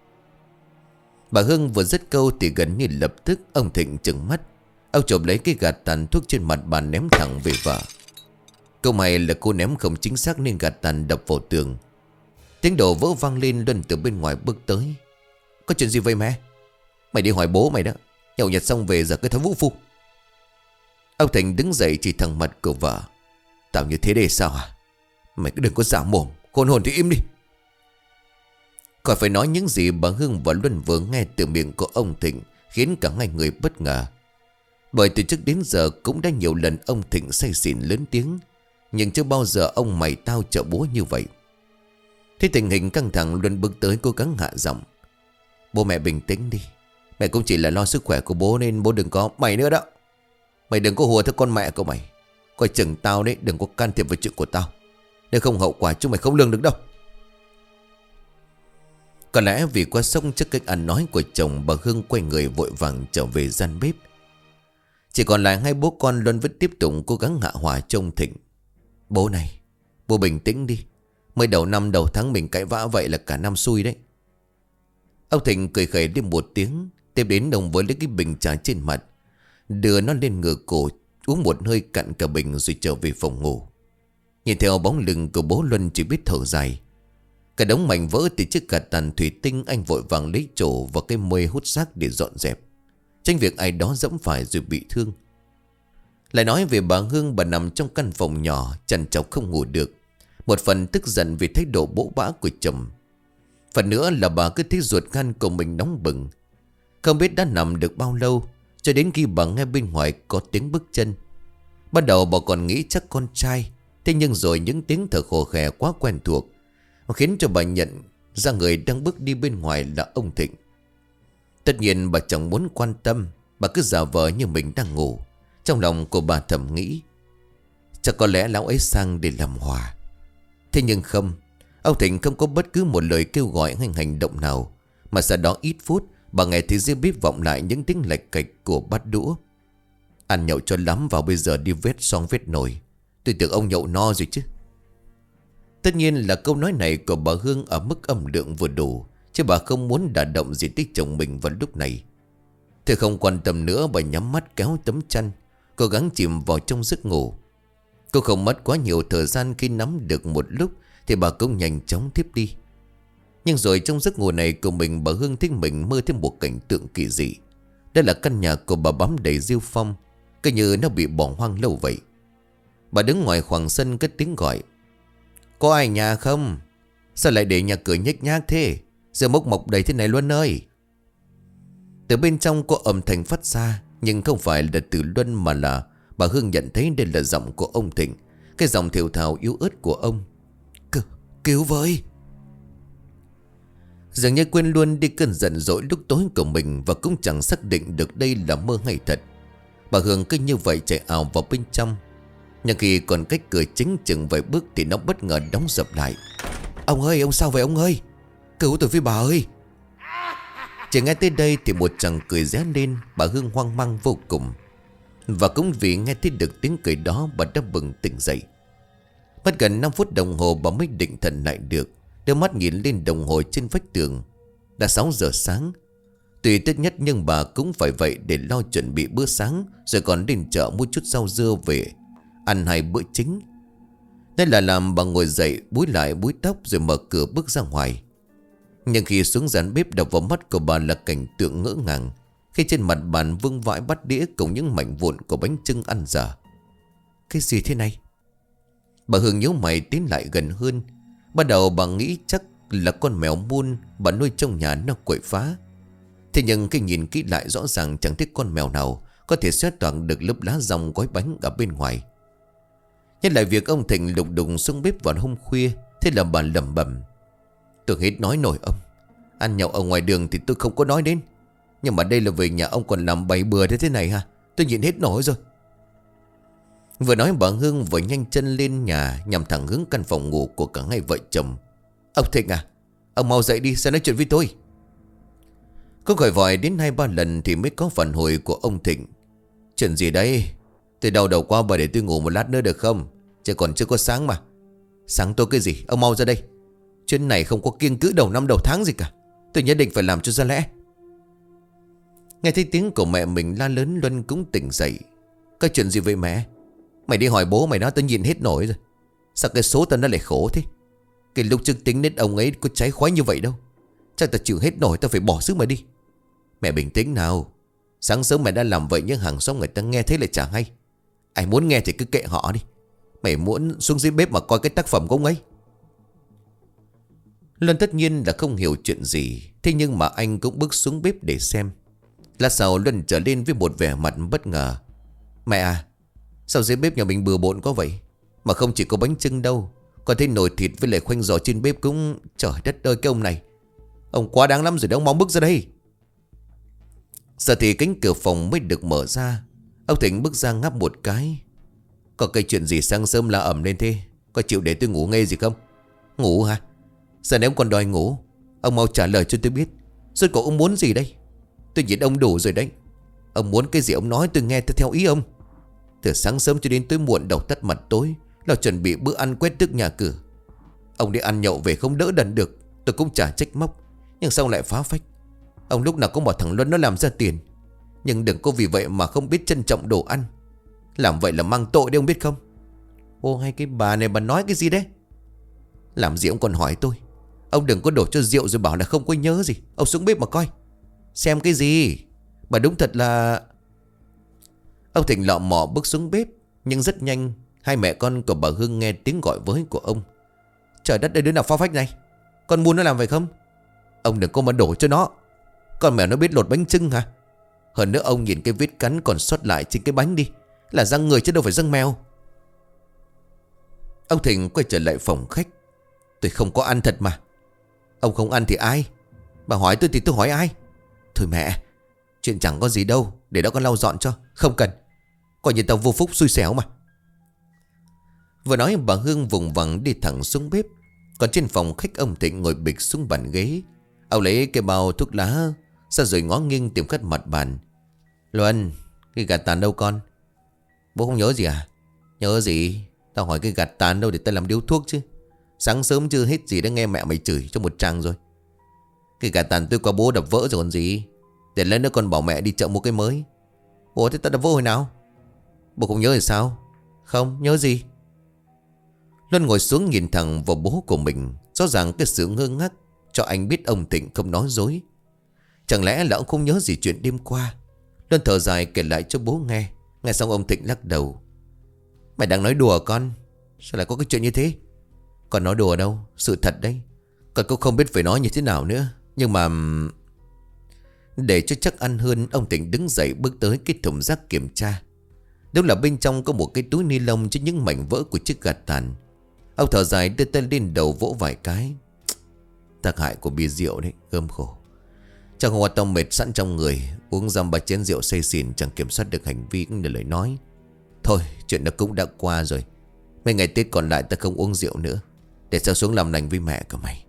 S1: Bà Hương vừa dứt câu thì gần như lập tức ông Thịnh trừng mắt. Ông chộp lấy cái gạt tàn thuốc trên mặt bàn ném thẳng về vợ. Câu mày là cô ném không chính xác nên gạt tàn đập vào tường. Tiếng đổ vỡ vang lên. Luân từ bên ngoài bước tới. Có chuyện gì vậy mẹ? Mày đi hỏi bố mày đó. Nhậu nhẹt xong về giờ cái thằng vũ phu. Ông Thịnh đứng dậy chỉ thẳng mặt của vợ. Tao như thế đây sao à? Mày cứ đừng có giả mồm, khôn hồn thì im đi. Khỏi phải nói những gì bà Hương và Luân vừa nghe từ miệng của ông Thịnh khiến cả hai người bất ngờ. Bởi từ trước đến giờ cũng đã nhiều lần ông Thịnh say xỉn lớn tiếng, nhưng chưa bao giờ ông mày tao trợ búa như vậy. Thế tình hình căng thẳng, Luân bước tới cố gắng hạ giọng. Bố mẹ bình tĩnh đi. Mẹ cũng chỉ là lo sức khỏe của bố nên bố đừng có mày nữa đó. Mày đừng có hùa theo con mẹ của mày. Coi chừng tao đấy, đừng có can thiệp vào chuyện của tao. Nếu không hậu quả chúng mày không lường được đâu. Có lẽ vì quá sốc trước cách ăn nói của chồng, bà Hương quay người vội vàng trở về gian bếp. Chỉ còn lại hai bố con. Luân vẫn tiếp tục cố gắng hạ hòa cho ông Thịnh. Bố này, bố bình tĩnh đi. Mới đầu năm đầu tháng mình cãi vã vậy là cả năm xui đấy. Ông Thịnh cười khẩy đi một tiếng, tiếp đến đồng với lấy cái bình trà trên mặt. đưa nó lên ngửa cổ, uống một hơi cạn cả bình rồi trở về phòng ngủ. Nhìn theo bóng lưng của bố Luân chỉ biết thở dài. Cả đống mảnh vỡ từ chiếc gạt tàn thủy tinh, anh vội vàng lấy chổi và cái môi hút xác để dọn dẹp, tránh việc ai đó dẫm phải rồi bị thương. Lại nói về bà Hương, bà nằm trong căn phòng nhỏ trằn trọc không ngủ được. Một phần tức giận vì thái độ bỗ bã của chồng, phần nữa là bà cứ thấy ruột gan của mình nóng bừng. Không biết đã nằm được bao lâu, cho đến khi bà nghe bên ngoài có tiếng bước chân. Ban đầu bà còn nghĩ chắc con trai, thế nhưng rồi những tiếng thở khò khè quá quen thuộc khiến cho bà nhận ra người đang bước đi bên ngoài là ông Thịnh. Tất nhiên bà chẳng muốn quan tâm, bà cứ giả vờ như mình đang ngủ. Trong lòng của bà thầm nghĩ chắc có lẽ lão ấy sang để làm hòa. Thế nhưng không, ông Thịnh không có bất cứ một lời kêu gọi hay hành động nào, mà sau đó ít phút bà nghe thấy dưới bếp vọng lại những tiếng lạch cạch của bát đũa. Ăn nhậu cho lắm, vào bây giờ đi vét xong vét nồi. Tôi tưởng ông nhậu no rồi chứ. Tất nhiên là câu nói này của bà Hương ở mức âm lượng vừa đủ, chứ bà không muốn đả động gì tới chồng mình vào lúc này. Thì không quan tâm nữa, bà nhắm mắt kéo tấm chăn, cố gắng chìm vào trong giấc ngủ. Cô không mất quá nhiều thời gian, khi nắm được một lúc thì bà cũng nhanh chóng thiếp đi. Nhưng rồi trong giấc ngủ này của mình, bà Hương thấy mình mơ thêm một cảnh tượng kỳ dị. Đó là căn nhà của bà bám đầy rêu phong, cứ như nó bị bỏ hoang lâu vậy. Bà đứng ngoài khoảng sân cất tiếng gọi: "Có ai nhà không? Sao lại để nhà cửa nhếch nhác thế? Giờ mốc mọc đầy thế này Luân ơi!" Từ bên trong có âm thanh phát ra, nhưng không phải là từ Luân, mà là bà Hương nhận thấy đây là giọng của ông Thịnh. Cái giọng thều thào yếu ớt của ông: C Cứu với! Dường như quên luôn đi cơn giận dỗi lúc tối của mình, và cũng chẳng xác định được đây là mơ hay thật. Bà Hương cứ như vậy chạy ảo vào bên trong. Nhưng khi còn cách cửa chính chừng vài bước thì nó bất ngờ đóng sập lại. "Ông ơi, ông sao vậy ông ơi? Cứu tôi với bà ơi!" Chỉ nghe tới đây thì một chàng cười ré lên. Bà Hương hoang mang vô cùng, và cũng vì nghe thấy được tiếng cười đó, bà đã bừng tỉnh dậy. Mất gần năm phút đồng hồ bà mới định thần lại được, đưa mắt nhìn lên đồng hồ trên vách tường. Đã sáu giờ sáng. Tuy tất nhất nhưng bà cũng phải vậy để lo chuẩn bị bữa sáng, rồi còn đến chợ mua chút rau dưa về ăn hai bữa chính. Đây là làm bà ngồi dậy, búi lại búi tóc rồi mở cửa bước ra ngoài. Nhưng khi xuống gian bếp, đập vào mắt của bà là cảnh tượng ngỡ ngàng, khi trên mặt bàn vương vãi bát đĩa cùng những mảnh vụn của bánh chưng ăn dở. Cái gì thế này? Bà Hương nhíu mày tiến lại gần hơn. Ban đầu bà nghĩ chắc là con mèo mun bà nuôi trong nhà nó quậy phá. Thế nhưng khi nhìn kỹ lại, rõ ràng chẳng thấy con mèo nào có thể xé toạc được lớp lá dòng gói bánh ở bên ngoài. Nhất lại việc ông Thịnh lục đùng xuống bếp vào hôm khuya. Thế là bà lẩm bẩm: "Tôi hết nói nổi ông. Ăn nhậu ở ngoài đường thì tôi không có nói đến, nhưng mà đây là về nhà ông còn làm bày bừa thế thế này hả? Tôi nhịn hết nổi rồi." Vừa nói bà Hương vừa nhanh chân lên nhà, nhằm thẳng hướng căn phòng ngủ của cả hai vợ chồng. "Ông Thịnh à, ông mau dậy đi, sao nói chuyện với tôi." Cô gọi vòi đến hai ba lần thì mới có phản hồi của ông Thịnh. "Chuyện gì đây? Tôi đau đầu qua bà, để tôi ngủ một lát nữa được không? Chứ còn chưa có sáng mà." "Sáng tôi cái gì, ông mau ra đây. Chuyện này không có kiêng cữ đầu năm đầu tháng gì cả. Tôi nhất định phải làm cho ra lẽ." Nghe thấy tiếng của mẹ mình la lớn, Luân cũng tỉnh dậy. "Có chuyện gì vậy mẹ? Mày đi hỏi bố mày đó, tôi nhịn hết nổi rồi. Sao cái số tao nó lại khổ thế? Cái lúc trước tính đến ông ấy có cháy khoái như vậy đâu. Chắc tao chịu hết nổi, tao phải bỏ sức mà đi." "Mẹ bình tĩnh nào. Sáng sớm mẹ đã làm vậy nhưng hàng xóm người ta nghe thấy lại chả hay. Ai muốn nghe thì cứ kệ họ đi. Mày muốn xuống dưới bếp mà coi cái tác phẩm của ông ấy." Luân tất nhiên là không hiểu chuyện gì, thế nhưng mà anh cũng bước xuống bếp để xem. Lát sau Luân trở lên với một vẻ mặt bất ngờ. "Mẹ à, sao dưới bếp nhà mình bừa bộn quá vậy? Mà không chỉ có bánh chưng đâu, còn thấy nồi thịt với lại khoanh giò trên bếp cũng... Trời đất ơi, cái ông này, ông quá đáng lắm rồi đó, ông mau bước ra đây." Giờ thì cánh cửa phòng mới được mở ra. Ông Thịnh bước ra ngáp một cái. "Có cái chuyện gì sáng sớm la ẩm lên thế? Có chịu để tôi ngủ ngay gì không?" "Ngủ hả? Sao nếu còn đòi ngủ? Ông mau trả lời cho tôi biết, rốt cuộc ông muốn gì đây? Tôi nhịn ông đủ rồi đấy. Ông muốn cái gì ông nói tôi nghe theo ý ông. Từ sáng sớm cho đến tối muộn, đầu tắt mặt tối là chuẩn bị bữa ăn quét tước nhà cửa. Ông đi ăn nhậu về không đỡ đần được, tôi cũng chả trách móc, nhưng sao lại phá phách. Ông lúc nào cũng bảo thằng Luân nó làm ra tiền. Nhưng đừng có vì vậy mà không biết trân trọng đồ ăn. Làm vậy là mang tội đấy ông biết không? Ô hay cái bà này bà nói cái gì đấy? Làm gì ông còn hỏi tôi? Ông đừng có đổ cho rượu rồi bảo là không có nhớ gì. Ông xuống bếp mà coi. Xem cái gì? Bà đúng thật là... Ông Thịnh lọ mọ bước xuống bếp. Nhưng rất nhanh hai mẹ con của bà Hương nghe tiếng gọi với của ông. Trời đất ơi, đứa nào phá phách này? Con muốn nó làm vậy không? Ông đừng có mà đổ cho nó. Con mèo nó biết lột bánh chưng hả? Hơn nữa ông nhìn cái vết cắn còn sót lại trên cái bánh đi. Là răng người chứ đâu phải răng mèo. Ông Thịnh quay trở lại phòng khách. Tôi không có ăn thật mà. Ông không ăn thì ai? Bà hỏi tôi thì tôi hỏi ai? Thôi mẹ, chuyện chẳng có gì đâu. Để đó con lau dọn cho. Không cần. Coi như tao vô phúc xui xẻo mà. Vừa nói bà Hương vùng vằng đi thẳng xuống bếp. Còn trên phòng khách ông Thịnh ngồi bịch xuống bàn ghế. Ông lấy cái bao thuốc lá ra rồi ngó nghiêng tìm khắp mặt bàn. Luân, cái gạt tàn đâu con? Bố không nhớ gì à? Nhớ gì? Tao hỏi cái gạt tàn đâu để tao làm điếu thuốc chứ. Sáng sớm chưa hết gì đã nghe mẹ mày chửi cho một tràng rồi. Cái gạt tàn tôi qua bố đập vỡ rồi còn gì. Để lên nữa con bảo mẹ đi chợ mua cái mới. Ủa thế tao đập vỡ hồi nào? Bố không nhớ thì sao? Không nhớ gì. Luân ngồi xuống nhìn thẳng vào bố của mình. Rõ ràng cái sự ngơ ngác cho anh biết ông Thịnh không nói dối. Chẳng lẽ là ông không nhớ gì chuyện đêm qua? Luân thở dài kể lại cho bố nghe. Nghe xong ông Thịnh lắc đầu. Mày đang nói đùa con? Sao lại có cái chuyện như thế? Con nói đùa đâu, sự thật đấy. Con cũng không biết phải nói như thế nào nữa. Nhưng mà... Để cho chắc ăn hơn, ông Thịnh đứng dậy bước tới cái thùng rác kiểm tra. Đúng là bên trong có một cái túi ni lông với những mảnh vỡ của chiếc gạt tàn. Ông thở dài đưa tay lên đầu vỗ vài cái. Tác hại của bia rượu đấy, gớm khổ. Chẳng hôm qua tao mệt sẵn trong người. Uống dăm ba chén rượu say xỉn chẳng kiểm soát được hành vi cũng như lời nói. Thôi chuyện đó cũng đã qua rồi. Mấy ngày Tết còn lại ta không uống rượu nữa. Để sao xuống làm lành với mẹ của mày.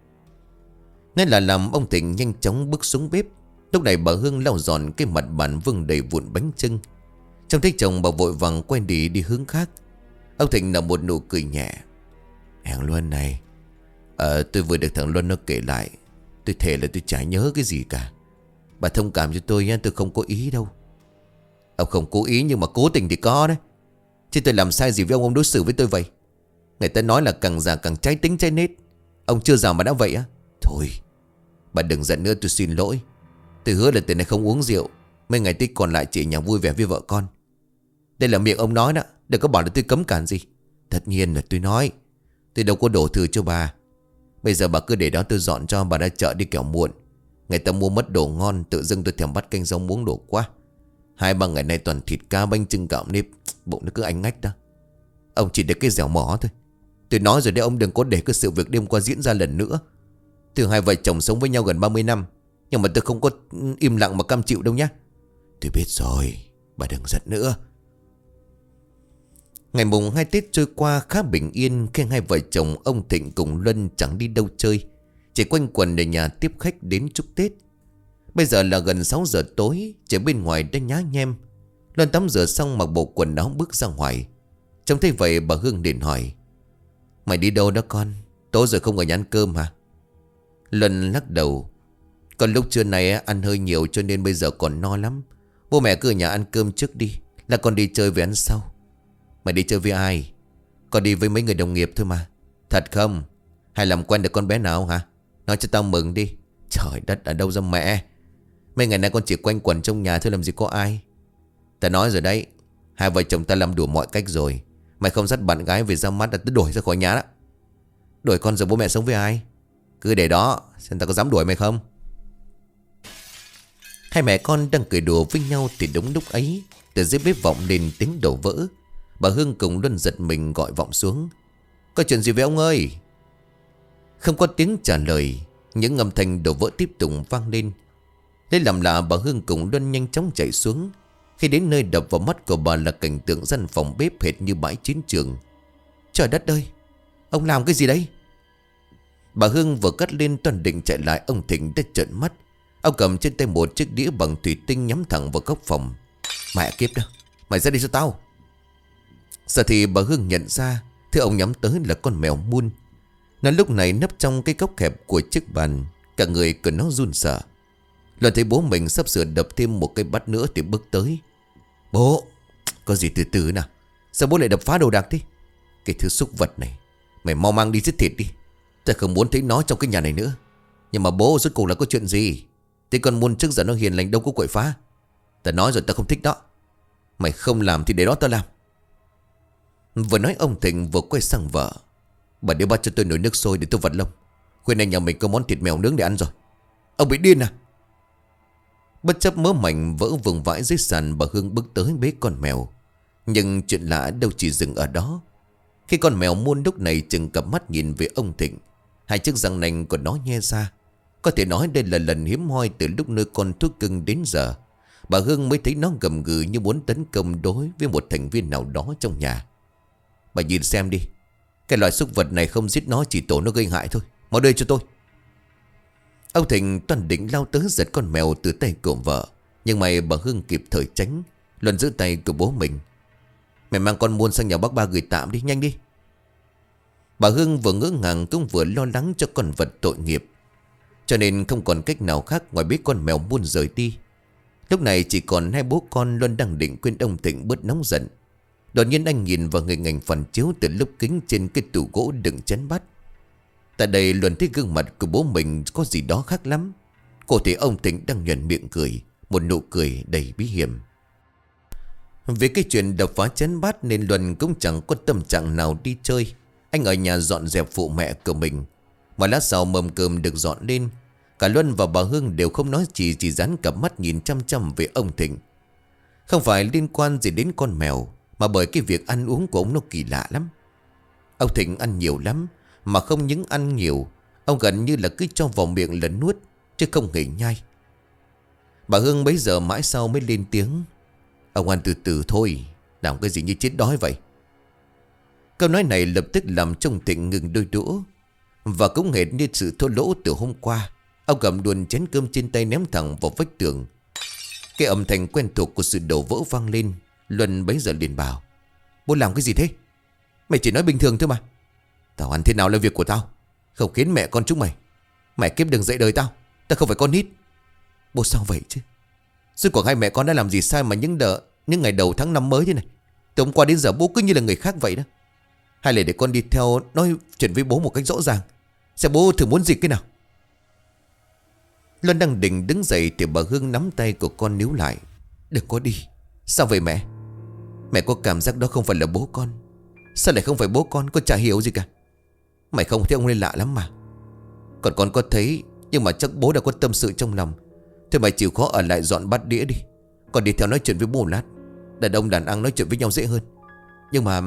S1: Nên là làm ông Thịnh nhanh chóng bước xuống bếp. Lúc này bà Hương lau dọn cái mặt bàn vương đầy vụn bánh chưng. Trông thấy chồng bà vội vàng quay đi đi hướng khác. Ông Thịnh nở một nụ cười nhẹ. Thằng Luân này, Ờ tôi vừa được thằng Luân nó kể lại. Tôi thề là tôi chả nhớ cái gì cả. Bà thông cảm cho tôi nha, tôi không có ý đâu. Ông không cố ý nhưng mà cố tình thì có đấy. Chứ tôi làm sai gì với ông ông đối xử với tôi vậy? Người ta nói là càng già càng trái tính trái nết. Ông chưa già mà đã vậy á? Thôi bà đừng giận nữa, tôi xin lỗi. Tôi hứa là từ này không uống rượu. Mấy ngày Tết còn lại chỉ nhà vui vẻ với vợ con. Đây là miệng ông nói đó, đừng có bảo là tôi cấm cản gì. Tất nhiên là tôi nói. Tôi đâu có đổ thừa cho bà. Bây giờ bà cứ để đó tôi dọn cho. Bà ra chợ đi kẻo muộn. Người ta mua mất đồ ngon. Tự dưng tôi thèm bắt canh rau muống đồ quá. Hai ba ngày nay toàn thịt cá bánh chưng gạo nếp. Bụng nó cứ ánh ngách đó. Ông chỉ để cái dẻo mỏ thôi. Tôi nói rồi đấy, ông đừng có để cái sự việc đêm qua diễn ra lần nữa. Từ hai vợ chồng sống với nhau gần ba mươi năm. Nhưng mà tôi không có im lặng mà cam chịu đâu nhá. Tôi biết rồi, bà đừng giận nữa. Ngày mùng hai Tết trôi qua khá bình yên. Khi hai vợ chồng ông Thịnh cùng Luân chẳng đi đâu chơi, chỉ quanh quần ở nhà tiếp khách đến chúc Tết. Bây giờ là gần sáu giờ tối. Trời bên ngoài đã nhá nhem. Luân tắm rửa xong mặc bộ quần áo bước ra ngoài. Trông thấy vậy bà Hương liền hỏi. Mày đi đâu đó con? Tối rồi không ở nhà ăn cơm hả? Luân lắc đầu. Còn lúc trưa nay ăn hơi nhiều cho nên bây giờ còn no lắm. Bố mẹ cứ ở nhà ăn cơm trước đi, là con đi chơi về ăn sau. Mày đi chơi với ai? Con đi với mấy người đồng nghiệp thôi mà. Thật không? Hay làm quen được con bé nào hả? Nói cho tao mừng đi. Trời đất, ở đâu ra mẹ? Mấy ngày nay con chỉ quanh quẩn trong nhà thôi, làm gì có ai. Ta nói rồi đấy, hai vợ chồng ta làm đủ mọi cách rồi. Mày không dắt bạn gái về ra mắt là tao đuổi ra khỏi nhà đó. Đuổi con rồi bố mẹ sống với ai? Cứ để đó, xem ta có dám đuổi mày không. Hai mẹ con đang cười đùa với nhau thì đúng lúc ấy, từ dưới bếp vọng lên tiếng đổ vỡ. Bà Hương cùng Luân giật mình gọi vọng xuống. Có chuyện gì với ông ơi? Không có tiếng trả lời. Những âm thanh đổ vỡ tiếp tục vang lên. Lấy làm lạ, bà Hương cùng Luân nhanh chóng chạy xuống. Khi đến nơi, đập vào mắt của bà là cảnh tượng gian phòng bếp hệt như bãi chiến trường. Trời đất ơi, ông làm cái gì đấy? Bà Hương vừa cất lên toàn định chạy lại, ông Thịnh đã trợn mắt. Ông cầm trên tay một chiếc đĩa bằng thủy tinh nhắm thẳng vào góc phòng. Mẹ kiếp đó, mày ra đi cho tao. Giờ thì bà Hương nhận ra thứ ông nhắm tới là con mèo mun. Nó lúc này nấp trong cái góc hẹp của chiếc bàn. Cả người của nó run sợ. Luân thấy bố mình sắp sửa đập thêm một cái bát nữa thì bước tới. Bố, có gì từ từ nào. Sao bố lại đập phá đồ đạc thế? Cái thứ súc vật này, mày mau mang đi giết thịt đi. Ta không muốn thấy nó trong cái nhà này nữa. Nhưng mà bố, rốt cuộc là có chuyện gì? Thế con muôn trước giờ nó hiền lành đâu có quậy phá. Ta nói rồi, ta không thích đó. Mày không làm thì để đó ta làm. Vừa nói ông Thịnh vừa quay sang vợ. Bà đi bắt cho tôi nồi nước sôi để tôi vặt lông. Khuya nay nhà mình có món thịt mèo nướng để ăn rồi. Ông bị điên à? Bất chấp mớ mảnh vỡ vùng vãi dưới sàn, bà Hương bước tới bế con mèo. Nhưng chuyện lạ đâu chỉ dừng ở đó. Khi con mèo muôn lúc này chừng cặp mắt nhìn về ông Thịnh, hai chiếc răng nanh của nó nhe ra. Có thể nói đây là lần hiếm hoi từ lúc nuôi con thú cưng đến giờ. Bà Hương mới thấy nó gầm gừ như muốn tấn công đối với một thành viên nào đó trong nhà. Bà nhìn xem đi, cái loài súc vật này không giết nó chỉ tổ nó gây hại thôi. Mau đưa cho tôi. Ông Thịnh toàn định lao tới giật con mèo từ tay của vợ. Nhưng mà bà Hương kịp thời tránh. Luân giữ tay của bố mình. Mày mang con muôn sang nhà bác ba gửi tạm đi, nhanh đi. Bà Hương vừa ngỡ ngàng cũng vừa lo lắng cho con vật tội nghiệp, cho nên không còn cách nào khác ngoài biết con mèo muôn rời đi. Lúc này chỉ còn hai bố con Luân đang định khuyên ông Thịnh bớt nóng giận. Đột nhiên anh nhìn vào người ngành phản chiếu từ lớp kính trên cái tủ gỗ đựng chén bát. Tại đây Luân thấy gương mặt của bố mình có gì đó khác lắm. Cô thấy ông Thịnh đang nhuận miệng cười, một nụ cười đầy bí hiểm. Vì cái chuyện đập phá chén bát nên Luân cũng chẳng có tâm trạng nào đi chơi. Anh ở nhà dọn dẹp phụ mẹ của mình. Mà lát sau mâm cơm được dọn lên, cả Luân và bà Hương đều không nói gì, chỉ dán cặp mắt nhìn chăm chăm về ông Thịnh. Không phải liên quan gì đến con mèo, mà bởi cái việc ăn uống của ông nó kỳ lạ lắm. Ông Thịnh ăn nhiều lắm, mà không những ăn nhiều, ông gần như là cứ cho vào miệng là nuốt, chứ không hề nhai. Bà Hương bấy giờ mãi sau mới lên tiếng. Ông ăn từ từ thôi, làm cái gì như chết đói vậy. Câu nói này lập tức làm cho ông Thịnh ngừng đôi đũa. Và cũng hệt như sự thô lỗ từ hôm qua, ông cầm đuôn chén cơm trên tay ném thẳng vào vách tường. Cái âm thanh quen thuộc của sự đổ vỡ vang lên. Luân bấy giờ liền bảo. Bố làm cái gì thế? Mày chỉ nói bình thường thôi mà. Tao ăn thế nào là việc của tao, không khiến mẹ con chúng mày. Mẹ kiếp đừng dậy đời tao, tao không phải con nít. Bố sao vậy chứ? Suốt cuộc hai mẹ con đã làm gì sai mà những đợt những ngày đầu tháng năm mới thế này, từ hôm qua đến giờ bố cứ như là người khác vậy đó. Hay là để con đi theo nói chuyện với bố một cách rõ ràng, xem bố thử muốn gì cái nào. Luân đang định đứng dậy thì bà Hương nắm tay của con níu lại. Đừng có đi. Sao vậy mẹ? Mẹ có cảm giác đó không phải là bố con. Sao lại không phải bố con? Con chả hiểu gì cả. Mày không thấy ông ấy lạ lắm mà. Còn con có thấy, nhưng mà chắc bố đã có tâm sự trong lòng. Thôi mày chịu khó ở lại dọn bát đĩa đi, còn đi theo nói chuyện với bố lát. Đàn ông đàn ăn nói chuyện với nhau dễ hơn. Nhưng mà...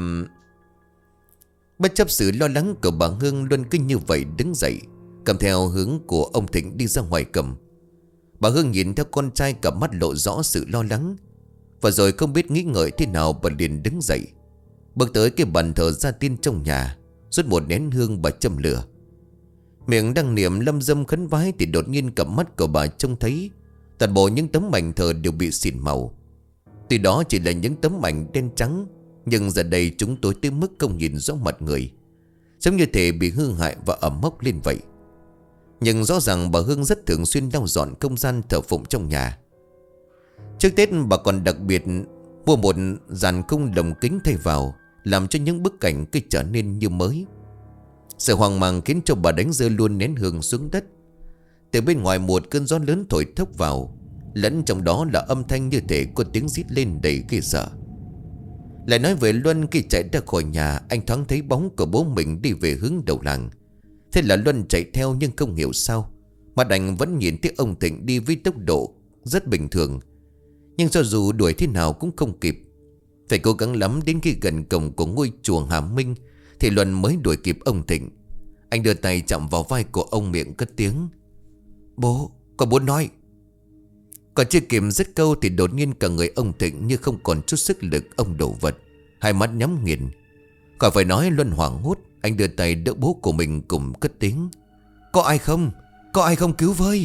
S1: Bất chấp sự lo lắng của bà Hương, Luân cứ như vậy đứng dậy, cầm theo hướng của ông Thịnh đi ra ngoài cầm. Bà Hương nhìn theo con trai, cặp mắt lộ rõ sự lo lắng. Và rồi không biết nghĩ ngợi thế nào, bà liền đứng dậy, bước tới cái bàn thờ gia tiên trong nhà, rút một nén hương bà châm lửa. Miệng đang niệm lâm dâm khấn vái thì đột nhiên cặp mắt của bà trông thấy toàn bộ những tấm ảnh thờ đều bị xỉn màu. Tuy đó chỉ là những tấm ảnh đen trắng, nhưng giờ đây chúng tối tới mức không nhìn rõ mặt người, giống như thể bị hư hại và ẩm mốc lên vậy. Nhưng rõ ràng bà Hương rất thường xuyên lau dọn không gian thờ phụng trong nhà. Trước Tết bà còn đặc biệt mua một dàn khung lồng kính thay vào, làm cho những bức cảnh cứ trở nên như mới. Sự hoang mang khiến cho bà đánh rơi luôn nén hương xuống đất. Từ bên ngoài một cơn gió lớn thổi thốc vào, lẫn trong đó là âm thanh như thể có tiếng rít lên đầy ghê sợ. Lại nói về Luân, khi chạy ra khỏi nhà, anh thoáng thấy bóng của bố mình đi về hướng đầu làng. Thế là Luân chạy theo, nhưng không hiểu sao mặt anh vẫn nhìn thấy ông Thịnh đi với tốc độ rất bình thường. Nhưng cho dù đuổi thế nào cũng không kịp. Phải cố gắng lắm đến khi gần cổng của ngôi chùa Hà Minh thì Luân mới đuổi kịp ông Thịnh. Anh đưa tay chạm vào vai của ông, miệng cất tiếng. Bố, con muốn nói. Còn chưa kịp dứt câu thì đột nhiên cả người ông Thịnh như không còn chút sức lực, ông đổ vật, hai mắt nhắm nghiền. Khỏi phải nói, Luân hoảng hốt, anh đưa tay đỡ bố của mình cùng cất tiếng. Có ai không? Có ai không cứu với?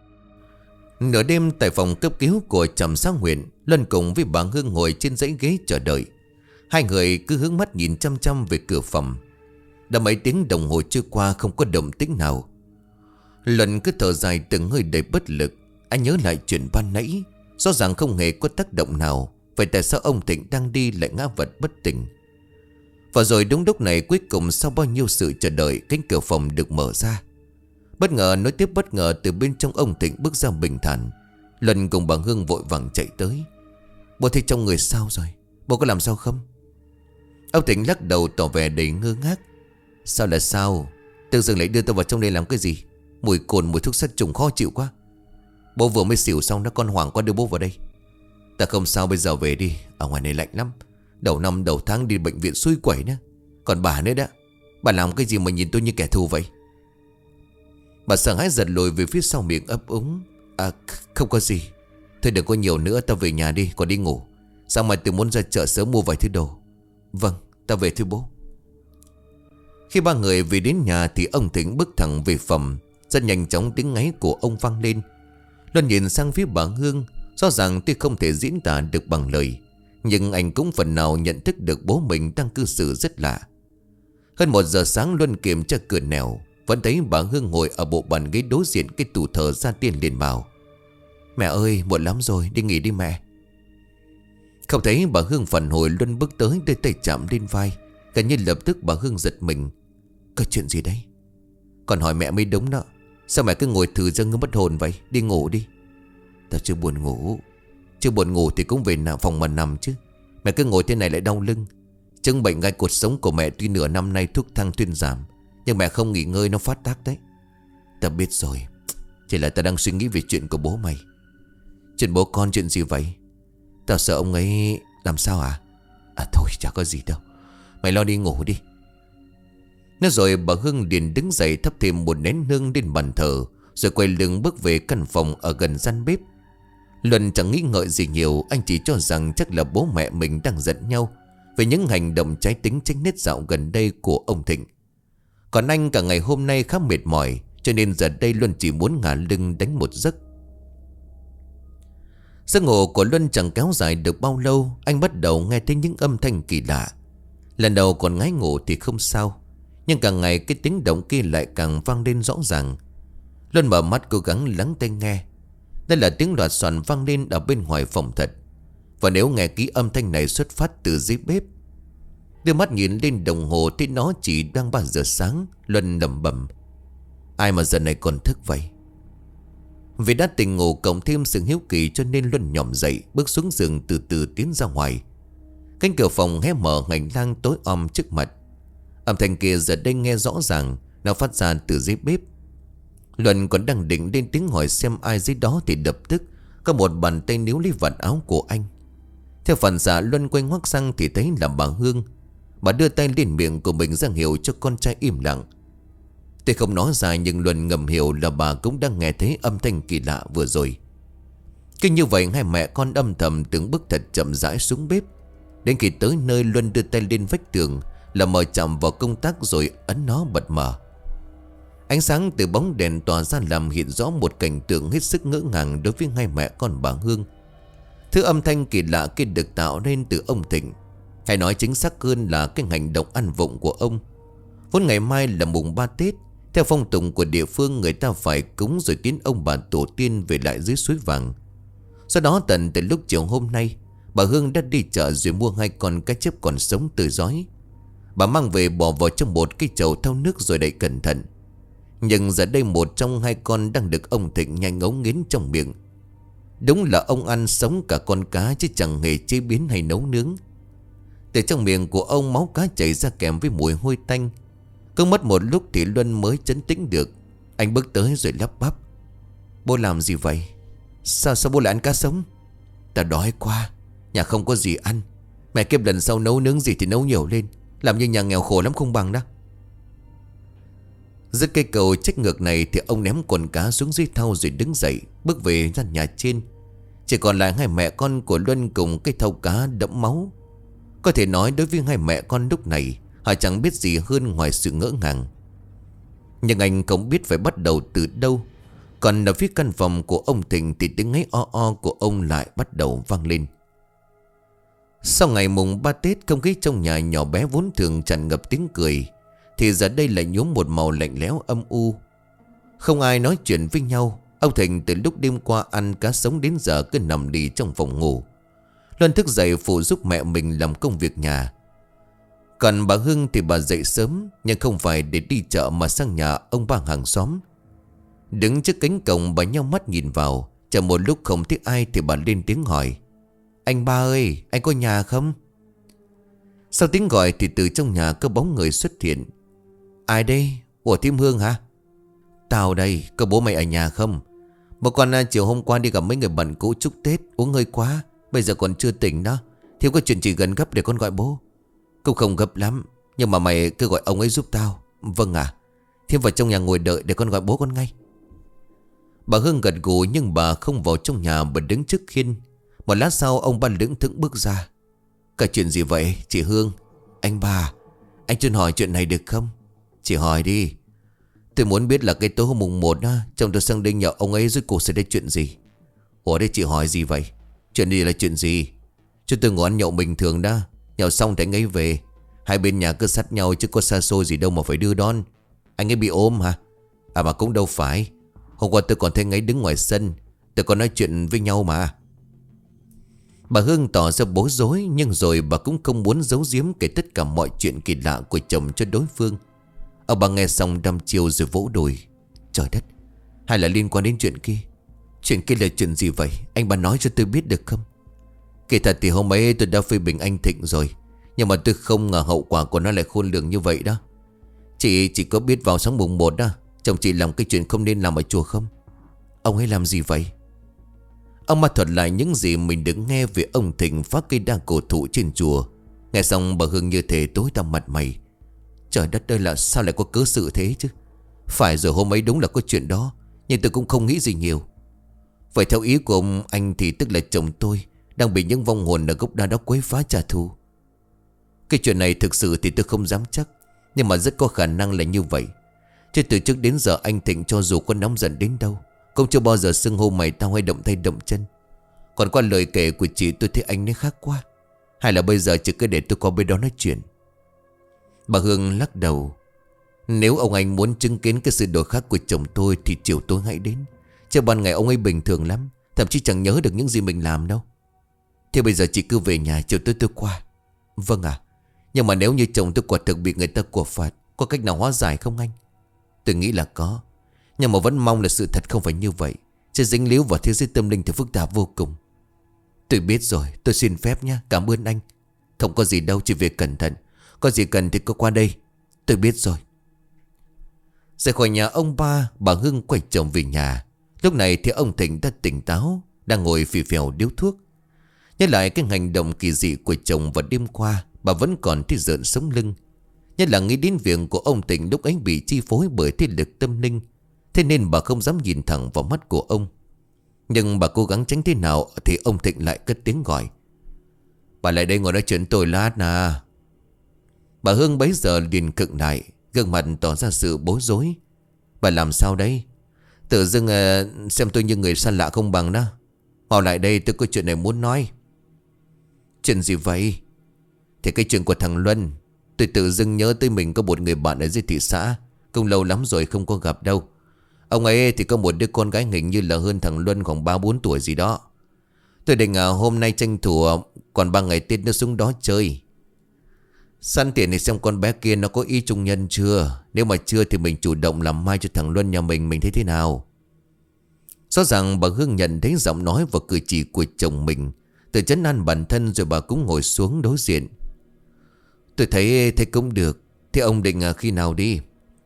S1: Nửa đêm tại phòng cấp cứu của trạm xá huyện, Luân cùng với bà Hương ngồi trên dãy ghế chờ đợi. Hai người cứ hướng mắt nhìn chăm chăm về cửa phòng. Đã mấy tiếng đồng hồ trôi qua không có động tĩnh nào. Luân cứ thở dài từng hơi đầy bất lực. anh nhớ lại chuyện ban nãy. Rõ ràng không hề có tác động nào. Vậy tại sao ông Thịnh đang đi lại ngã vật bất tỉnh? Và rồi đúng lúc này, cuối cùng sau bao nhiêu sự chờ đợi, cánh cửa phòng được mở ra. Bất ngờ nối tiếp bất ngờ, từ bên trong ông Thịnh bước ra bình thản. Luân cùng bà Hương vội vàng chạy tới. Bố thấy trong người sao rồi? Bố có làm sao không? Ông Thịnh lắc đầu tỏ vẻ đầy ngơ ngác. Sao là sao? Tự dưng lại đưa tôi vào trong đây làm cái gì? Mùi cồn, mùi thuốc sát trùng khó chịu quá. Bố vừa mới xỉu xong, nó con hoảng quá đưa bố vào đây. Ta không sao, bây giờ về đi. Ở ngoài này lạnh lắm. Đầu năm đầu tháng đi bệnh viện xui quẩy nữa. Còn bà nữa đã. Bà làm cái gì mà nhìn tôi như kẻ thù vậy? Bà sợ hãi giật lùi về phía sau, miệng ấp úng. À không có gì. Thôi đừng có nhiều nữa, ta về nhà đi, còn đi ngủ. Sao mà tôi muốn ra chợ sớm mua vài thứ đồ. Vâng, ta về thôi bố. Khi ba người về đến nhà thì ông Thịnh bước thẳng về phòng. Rất nhanh chóng tiếng ngáy của ông vang lên. Luân nhìn sang phía bà Hương. Rõ ràng tuy không thể diễn tả được bằng lời, nhưng anh cũng phần nào nhận thức được bố mình đang cư xử rất lạ. Hơn một giờ sáng, Luân kiểm tra cửa nẻo, vẫn thấy bà Hương ngồi ở bộ bàn ghế đối diện cái tủ thờ ra tiền liền bảo: Mẹ ơi, muộn lắm rồi, đi nghỉ đi mẹ. Không thấy bà Hương phản hồi, Luân bước tới đưa tay chạm lên vai. Gần như lập tức bà Hương giật mình. Có chuyện gì đấy? Còn hỏi mẹ mới đúng đó. Sao mẹ cứ ngồi thử ra ngơ mất hồn vậy? Đi ngủ đi. Tao chưa buồn ngủ. Chưa buồn ngủ thì cũng về nằm phòng mà nằm chứ. Mẹ cứ ngồi thế này lại đau lưng. Chứng bệnh gai cột sống của mẹ tuy nửa năm nay thuốc thang thuyên giảm, nhưng mẹ không nghỉ ngơi nó phát tác đấy. Tao biết rồi. Chỉ là tao đang suy nghĩ về chuyện của bố mày. Chuyện bố con chuyện gì vậy? Tao sợ ông ấy làm sao à? À thôi chả có gì đâu. Mày lo đi ngủ đi. Nói rồi bà Hương liền đứng dậy thắp thêm một nén hương lên bàn thờ, rồi quay lưng bước về căn phòng ở gần gian bếp. Luân chẳng nghĩ ngợi gì nhiều. Anh chỉ cho rằng chắc là bố mẹ mình đang giận nhau về những hành động trái tính tránh nết dạo gần đây của ông Thịnh. Còn anh cả ngày hôm nay khá mệt mỏi, cho nên giờ đây Luân chỉ muốn ngả lưng đánh một giấc. Giấc ngủ của Luân chẳng kéo dài được bao lâu. Anh bắt đầu nghe thấy những âm thanh kỳ lạ. Lần đầu còn ngái ngủ thì không sao, nhưng càng ngày cái tiếng động kia lại càng vang lên rõ ràng. Luân mở mắt cố gắng lắng tai nghe. Đây là tiếng loạt soạn vang lên ở bên ngoài phòng thật. Và nếu nghe kỹ âm thanh này xuất phát từ dưới bếp. Đưa mắt nhìn lên đồng hồ thấy nó chỉ đang ba giờ sáng. Luân lẩm bẩm: Ai mà giờ này còn thức vậy? Vì đã tỉnh ngủ cộng thêm sự hiếu kỳ, cho nên Luân nhòm dậy, bước xuống giường từ từ tiến ra ngoài. Cánh cửa phòng hé mở, hành lang tối om trước mặt. Âm thanh kia giờ đây nghe rõ ràng, nó phát ra từ dưới bếp. Luân còn đang định lên tiếng hỏi xem ai dưới đó thì lập tức có một bàn tay níu lấy vạt áo của anh. Theo phản xạ, Luân quay ngoắt sang thì thấy là bà Hương. Bà đưa tay lên miệng của mình ra hiệu cho con trai im lặng. Tôi không nói ra, nhưng Luân ngầm hiểu là bà cũng đang nghe thấy âm thanh kỳ lạ vừa rồi. Cứ như vậy hai mẹ con âm thầm từng bước thật chậm rãi xuống bếp. Đến khi tới nơi, Luân đưa tay lên vách tường là mời chạm vào công tắc, rồi ấn nó bật mở. Ánh sáng từ bóng đèn tỏa ra làm hiện rõ một cảnh tượng hết sức ngỡ ngàng đối với hai mẹ con bà Hương. Thứ âm thanh kỳ lạ kia được tạo nên từ ông Thịnh, hay nói chính xác hơn là cái hành động ăn vụng của ông. Vốn ngày mai là mùng ba Tết, theo phong tục của địa phương, người ta phải cúng rồi tiến ông bà tổ tiên về lại dưới suối vàng. Sau đó tận từ lúc chiều hôm nay, bà Hương đã đi chợ rồi mua hai con cá chép còn sống tươi rói. Bà mang về bỏ vào trong một cái chậu thau nước rồi đậy cẩn thận. Nhưng giờ đây một trong hai con đang được ông Thịnh nhanh ngấu nghiến trong miệng. Đúng là ông ăn sống cả con cá chứ chẳng hề chế biến hay nấu nướng. Từ trong miệng của ông máu cá chảy ra kèm với mùi hôi tanh. Cứ mất một lúc thì Luân mới trấn tĩnh được. Anh bước tới rồi lắp bắp: Bố làm gì vậy? Sao sao bố lại ăn cá sống? Ta đói quá, nhà không có gì ăn. Mẹ kêu lần sau nấu nướng gì thì nấu nhiều lên, làm như nhà nghèo khổ lắm không bằng đó. Dứt cây cầu trách ngược này thì ông ném quần cá xuống dưới thau rồi đứng dậy, bước về ra nhà trên. Chỉ còn lại hai mẹ con của Luân cùng cái thau cá đẫm máu. Có thể nói đối với hai mẹ con lúc này, họ chẳng biết gì hơn ngoài sự ngỡ ngàng. Nhưng anh không biết phải bắt đầu từ đâu. Còn ở phía căn phòng của ông Thịnh thì tiếng ngáy o o của ông lại bắt đầu vang lên. Sau ngày mùng ba Tết, không khí trong nhà nhỏ bé vốn thường tràn ngập tiếng cười thì giờ đây lại nhuốm một màu lạnh lẽo âm u. Không ai nói chuyện với nhau. Ông Thịnh từ lúc đêm qua ăn cá sống đến giờ cứ nằm đi trong phòng ngủ. Luân thức dậy phụ giúp mẹ mình làm công việc nhà. Còn bà Hưng thì bà dậy sớm, nhưng không phải để đi chợ mà sang nhà ông ba hàng xóm. Đứng trước cánh cổng bà nheo mắt nhìn vào. Chờ một lúc không thấy ai thì bà lên tiếng hỏi: "Anh ba ơi, anh có nhà không?" Sau tiếng gọi thì từ trong nhà có bóng người xuất hiện. "Ai đây? Ủa Thím Hương hả?" "Tao đây, có bố mày ở nhà không? Một con à, chiều hôm qua đi gặp mấy người bạn cũ chúc Tết, uống hơi quá, bây giờ còn chưa tỉnh đó. Thiếu có chuyện gì gần gấp để con gọi bố." "Cũng không gấp lắm, nhưng mà mày cứ gọi ông ấy giúp tao." "Vâng ạ." "Thêm vào trong nhà ngồi đợi để con gọi bố con ngay." Bà Hương gật gù nhưng bà không vào trong nhà mà đứng trước khiên. Một lát sau ông ba lững thững bước ra. "Cả chuyện gì vậy chị Hương?" "Anh ba, anh chuyên hỏi chuyện này được không?" "Chị hỏi đi. Tôi muốn biết là cái tối hôm mùng một á, chồng tôi sang đây nhờ ông ấy rốt cuộc sẽ đến chuyện gì." "Ủa đây chị hỏi gì vậy? Chuyện gì là chuyện gì? Chứ tôi ngồi ăn nhậu bình thường đó. Nhậu xong thì anh ấy về. Hai bên nhà cứ sát nhau chứ có xa xôi gì đâu mà phải đưa đón. Anh ấy bị ốm hả?" "À mà cũng đâu phải. Hôm qua tôi còn thấy anh ấy đứng ngoài sân. Tôi còn nói chuyện với nhau mà." Bà Hương tỏ ra bối rối, nhưng rồi bà cũng không muốn giấu giếm kể tất cả mọi chuyện kỳ lạ của chồng cho đối phương. Ông bà nghe xong đăm chiêu rồi vỗ đùi: "Trời đất, hay là liên quan đến chuyện kia? Chuyện kia là chuyện gì vậy? Anh bà nói cho tôi biết được không?" "Kể thật thì hôm ấy tôi đã phê bình anh Thịnh rồi, nhưng mà tôi không ngờ hậu quả của nó lại khôn lường như vậy đó. Chị chỉ có biết vào sáng mùng một đó, chồng chị làm cái chuyện không nên làm ở chùa không?" "Ông ấy làm gì vậy?" Ông ma thuật lại những gì mình được nghe về ông Thịnh phá cây đa cổ thụ trên chùa. Nghe xong bà Hương như thể tối tăm mặt mày. Trời đất ơi, là sao lại có cớ sự thế chứ? Phải rồi, hôm ấy đúng là có chuyện đó, nhưng tôi cũng không nghĩ gì nhiều. Vậy theo ý của ông anh thì tức là chồng tôi đang bị những vong hồn ở gốc đa đó quấy phá trả thù. Cái chuyện này thực sự thì tôi không dám chắc, nhưng mà rất có khả năng là như vậy. Chứ từ trước đến giờ anh Thịnh cho dù có nóng giận đến đâu cũng chưa bao giờ xưng hô mày tao hay động tay động chân. Còn qua lời kể của chị tôi thấy anh ấy khác quá. Hay là bây giờ chỉ cứ để tôi qua bên đó nói chuyện?" Bà Hương lắc đầu. "Nếu ông anh muốn chứng kiến cái sự đổi khác của chồng tôi thì chiều tối hãy đến. Chứ ban ngày ông ấy bình thường lắm, thậm chí chẳng nhớ được những gì mình làm đâu. Thế bây giờ chị cứ về nhà, chiều tối tôi qua." "Vâng ạ. Nhưng mà nếu như chồng tôi quả thực bị người ta của phạt, có cách nào hóa giải không anh?" "Tôi nghĩ là có, nhưng mà vẫn mong là sự thật không phải như vậy. Chứ dính líu vào thế giới tâm linh thì phức tạp vô cùng." "Tôi biết rồi, tôi xin phép nhé, cảm ơn anh." "Không có gì đâu, chỉ việc cẩn thận. Có gì cần thì cứ qua đây." "Tôi biết rồi." Rời khỏi nhà ông ba, bà Hưng quay chồng về nhà. Lúc này thì ông Thịnh đã tỉnh táo, đang ngồi phì phèo điếu thuốc. Nhớ lại cái hành động kỳ dị của chồng vào đêm qua, bà vẫn còn thấy rợn sống lưng. Nhất là nghĩ đến việc của ông Thịnh lúc ấy bị chi phối bởi thế lực tâm linh. Thế nên bà không dám nhìn thẳng vào mắt của ông. Nhưng bà cố gắng tránh thế nào thì ông Thịnh lại cất tiếng gọi: "Bà lại đây ngồi nói chuyện tôi lát nè." Bà Hương bấy giờ liền cựng lại, gương mặt tỏ ra sự bối rối. "Bà làm sao đây? Tự dưng uh, xem tôi như người xa lạ không bằng đó. Mau lại đây, tôi có chuyện này muốn nói." "Chuyện gì vậy?" "Thì cái chuyện của thằng Luân. Tôi tự dưng nhớ tới mình có một người bạn ở dưới thị xã, cũng lâu lắm rồi không có gặp đâu. Ông ấy thì có một đứa con gái hình như là hơn thằng Luân khoảng ba bốn tuổi gì đó. Tôi định à, hôm nay tranh thủ còn ba ngày Tết nữa xuống đó chơi, săn tiền để xem con bé kia nó có ý trung nhân chưa. Nếu mà chưa thì mình chủ động làm mai cho thằng Luân nhà mình, mình thấy thế nào?" Rõ ràng bà Hương nhận thấy giọng nói và cử chỉ của chồng mình, tự trấn an bản thân rồi bà cũng ngồi xuống đối diện. "Tôi thấy thấy cũng được. Thế ông định à, khi nào đi?"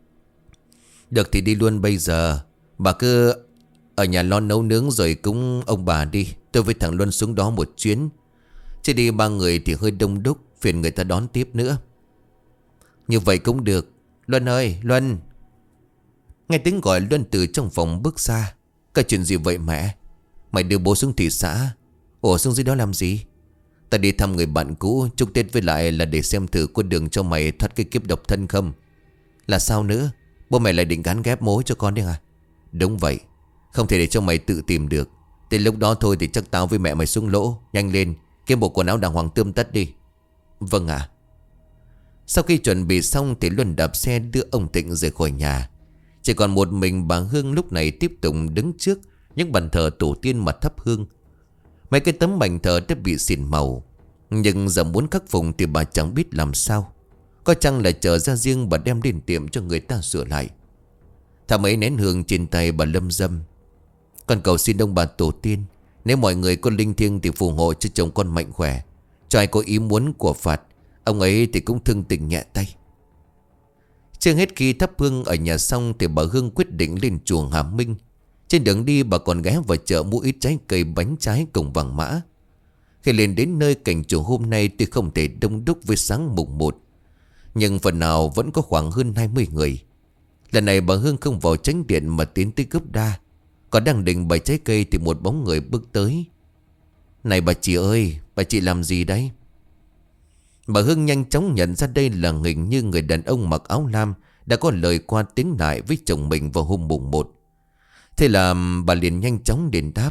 S1: "Được thì đi luôn bây giờ. Bà cứ ở nhà lo nấu nướng rồi cũng ông bà đi. Tôi với thằng Luân xuống đó một chuyến. Chứ đi ba người thì hơi đông đúc, phiền người ta đón tiếp nữa." "Như vậy cũng được. Luân ơi, Luân!" Nghe tiếng gọi, Luân từ trong phòng bước ra. "Cái chuyện gì vậy mẹ? Mày đưa bố xuống thị xã? Ủa xuống dưới đó làm gì?" "Ta đi thăm người bạn cũ chúc Tết, với lại là để xem thử có đường cho mày thoát cái kiếp độc thân không." "Là sao nữa? Bố mày lại định gán ghép mối cho con đấy à?" "Đúng vậy. Không thể để cho mày tự tìm được. Đến lúc đó thôi thì chắc tao với mẹ mày xuống lỗ. Nhanh lên, kiếm bộ quần áo đàng hoàng tươm tất đi." "Vâng ạ." Sau khi chuẩn bị xong thì Luân đạp xe đưa ông Thịnh rời khỏi nhà. Chỉ còn một mình bà Hương lúc này tiếp tục đứng trước những bàn thờ tổ tiên mà thắp hương. Mấy cái tấm bàn thờ đã bị xỉn màu, nhưng giờ muốn khắc phục thì bà chẳng biết làm sao. Có chăng là chờ ra riêng bà đem đến tiệm cho người ta sửa lại. Thả mấy nén hương trên tay bà lâm dâm: "Con cầu xin ông bà tổ tiên, nếu mọi người có linh thiêng thì phù hộ cho chồng con mạnh khỏe. Cho ai có ý muốn của phạt, ông ấy thì cũng thương tình nhẹ tay." Chưa hết khi thắp hương ở nhà xong thì bà Hương quyết định lên chùa Hà Minh. Trên đường đi bà còn ghé vào chợ mua ít trái cây bánh trái cùng vàng mã. Khi lên đến nơi, cảnh chùa hôm nay tuy không thể đông đúc với sáng mùng một, nhưng phần nào vẫn có khoảng hơn hai mươi người. Lần này bà Hương không vào chánh điện mà tiến tới gốc đa. Còn đang định bày trái cây thì một bóng người bước tới. "Này bà chị ơi, bà chị làm gì đấy?" Bà Hương nhanh chóng nhận ra đây là hình như người đàn ông mặc áo lam đã có lời qua tiếng lại với chồng mình vào hôm mùng một. Thế là bà liền nhanh chóng đền đáp: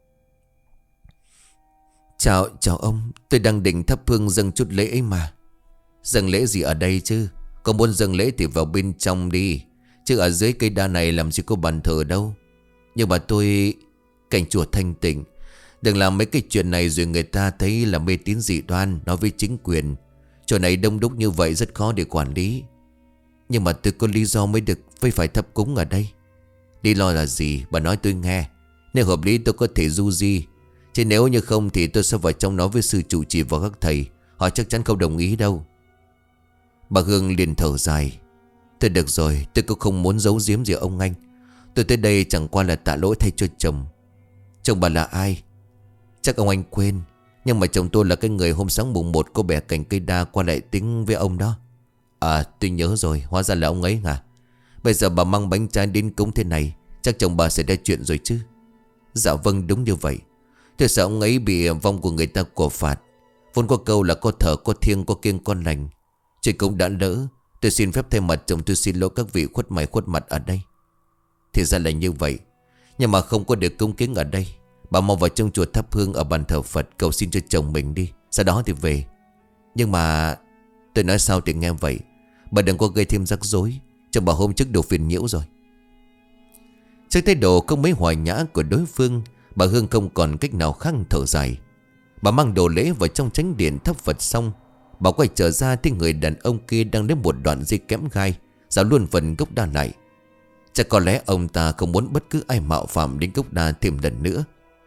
S1: Chào, chào ông, tôi đang định thắp hương dâng chút lễ ấy mà." "Dâng lễ gì ở đây chứ? Có muốn dâng lễ thì vào bên trong đi, chứ ở dưới cây đa này làm gì có bàn thờ đâu." "Nhưng mà tôi..." "Cảnh chùa thanh tịnh, đừng làm mấy cái chuyện này rồi người ta thấy là mê tín dị đoan, nói với chính quyền. Chỗ này đông đúc như vậy rất khó để quản lý." "Nhưng mà tôi có lý do mới được phải phải thắp cúng ở đây." "Lý do là gì? Bà nói tôi nghe. Nếu hợp lý tôi có thể du di, chứ nếu như không thì tôi sẽ vào trong nói với sư trụ trì và các thầy. Họ chắc chắn không đồng ý đâu." Bà Hương liền thở dài: "Thôi được rồi, tôi cũng không muốn giấu giếm gì ông anh. Tôi tới đây chẳng qua là tạ lỗi thay cho chồng." "Chồng bà là ai?" "Chắc ông anh quên, nhưng mà chồng tôi là cái người hôm sáng mùng một có bẻ cành cây đa qua lại tính với ông đó." "À, tôi nhớ rồi, hóa ra là ông ấy hả? Bây giờ bà mang bánh trái đến cúng thế này, chắc chồng bà sẽ ra chuyện rồi chứ?" "Dạ vâng, đúng như vậy. Tôi sợ ông ấy bị vong của người ta của phạt. Vốn có câu là có thờ có thiêng có kiêng con lành. Chuyện cũng đã lỡ, tôi xin phép thay mặt chồng tôi xin lỗi các vị khuất mày khuất mặt ở đây." "Thì ra là như vậy. Nhưng mà không có được cúng kiến ở đây. Bà mau vào trong chùa thắp hương ở bàn thờ Phật cầu xin cho chồng mình đi, sau đó thì về." "Nhưng mà..." "Tôi nói sao thì nghe vậy. Bà đừng có gây thêm rắc rối, chồng bà hôm trước đồ phiền nhiễu rồi." Trước thái độ không mấy hòa nhã của đối phương, bà Hương không còn cách nào khác thở dài. Bà mang đồ lễ vào trong chánh điện thắp Phật xong, bà quay trở ra thì người đàn ông kia đang lấy một đoạn dây kẽm gai rào luôn phần gốc đa lại. Chắc có lẽ ông ta không muốn bất cứ ai mạo phạm đến gốc đa thêm lần nữa.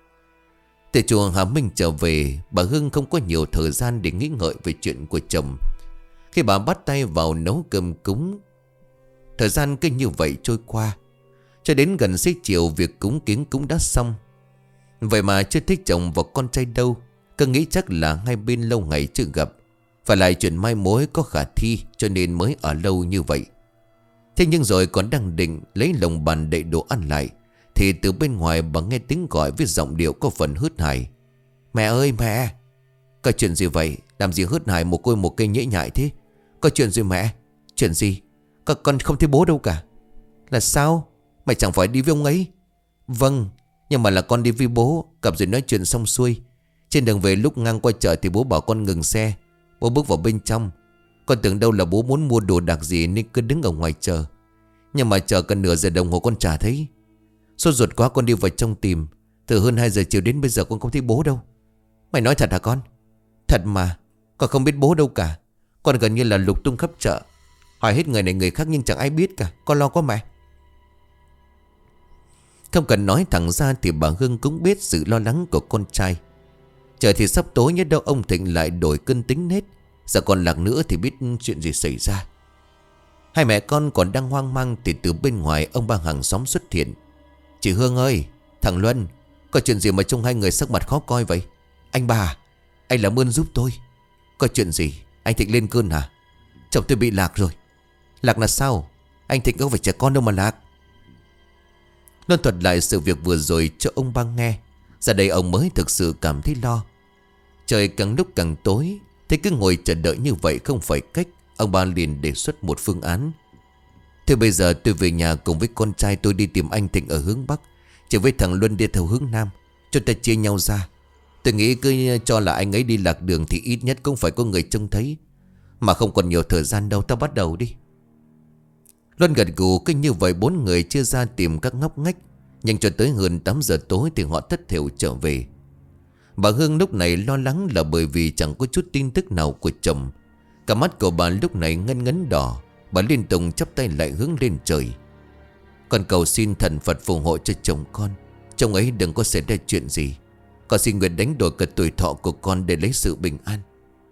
S1: Từ chùa Hà Minh trở về, bà Hương không có nhiều thời gian để nghĩ ngợi về chuyện của chồng. Khi bà bắt tay vào nấu cơm cúng, thời gian cứ như vậy trôi qua. Cho đến gần xế chiều, việc cúng kiến cũng đã xong. Vậy mà chưa thấy chồng và con trai đâu. Cứ nghĩ chắc là hai bên lâu ngày chưa gặp, phải lại chuyện mai mối có khả thi, cho nên mới ở lâu như vậy. Thế nhưng rồi còn đang định lấy lồng bàn đậy đồ ăn lại, thì từ bên ngoài bà nghe tiếng gọi với giọng điệu có phần hớt hải: "Mẹ ơi mẹ!" "Có chuyện gì vậy? Làm gì hớt hải một côi một cây nhễ nhại thế? Có chuyện gì mẹ?" "Chuyện gì? Các con không thấy bố đâu cả." "Là sao? Mày chẳng phải đi với ông ấy?" "Vâng, nhưng mà là con đi với bố. Gặp rồi nói chuyện xong xuôi, trên đường về lúc ngang qua chợ thì bố bảo con ngừng xe. Bố bước vào bên trong. Con tưởng đâu là bố muốn mua đồ đặc gì nên cứ đứng ở ngoài chờ. Nhưng mà chờ gần nửa giờ đồng hồ con chả thấy. Sốt ruột quá con đi vào trong tìm. Từ hơn hai giờ chiều đến bây giờ con không thấy bố đâu." "Mày nói thật hả con?" "Thật mà, con không biết bố đâu cả. Con gần như là lục tung khắp chợ, hỏi hết người này người khác nhưng chẳng ai biết cả. Con lo quá mẹ." Không cần nói thẳng ra thì bà Hương cũng biết sự lo lắng của con trai. Trời thì sắp tối, nhất đâu ông Thịnh lại đổi cơn tính nết. Giờ còn Lạc nữa thì biết chuyện gì xảy ra. Hai mẹ con còn đang hoang mang thì từ bên ngoài ông ba hàng xóm xuất hiện: "Chị Hương ơi, thằng Luân, có chuyện gì mà trông hai người sắc mặt khó coi vậy?" "Anh bà, anh làm ơn giúp tôi." "Có chuyện gì? Anh Thịnh lên cơn hả?" "Chồng tôi bị lạc rồi." "Lạc là sao? Anh Thịnh không phải trẻ con đâu mà lạc." Luân thuật lại sự việc vừa rồi cho ông ba nghe. Giờ đây ông mới thực sự cảm thấy lo. Trời càng lúc càng tối, thế cứ ngồi chờ đợi như vậy không phải cách. Ông ba liền đề xuất một phương án: "Thế bây giờ tôi về nhà cùng với con trai tôi đi tìm anh Thịnh ở hướng Bắc, chỉ với thằng Luân đi theo hướng Nam. Chúng ta chia nhau ra. Tôi nghĩ cứ cho là anh ấy đi lạc đường thì ít nhất cũng phải có người trông thấy. Mà không còn nhiều thời gian đâu, ta bắt đầu đi." Luân gật gù. Kinh như vậy bốn người chia ra tìm các ngóc ngách. Nhưng cho tới hơn tám giờ tối thì họ thất thểu trở về. Bà Hương lúc này lo lắng là bởi vì chẳng có chút tin tức nào của chồng. Cả mắt của bà lúc này ngân ngấn đỏ. Bà liên tục chắp tay lại hướng lên trời. Con cầu xin thần Phật phù hộ cho chồng con. Chồng ấy đừng có xảy ra chuyện gì. Con xin nguyện đánh đổi cả tuổi thọ của con để lấy sự bình an.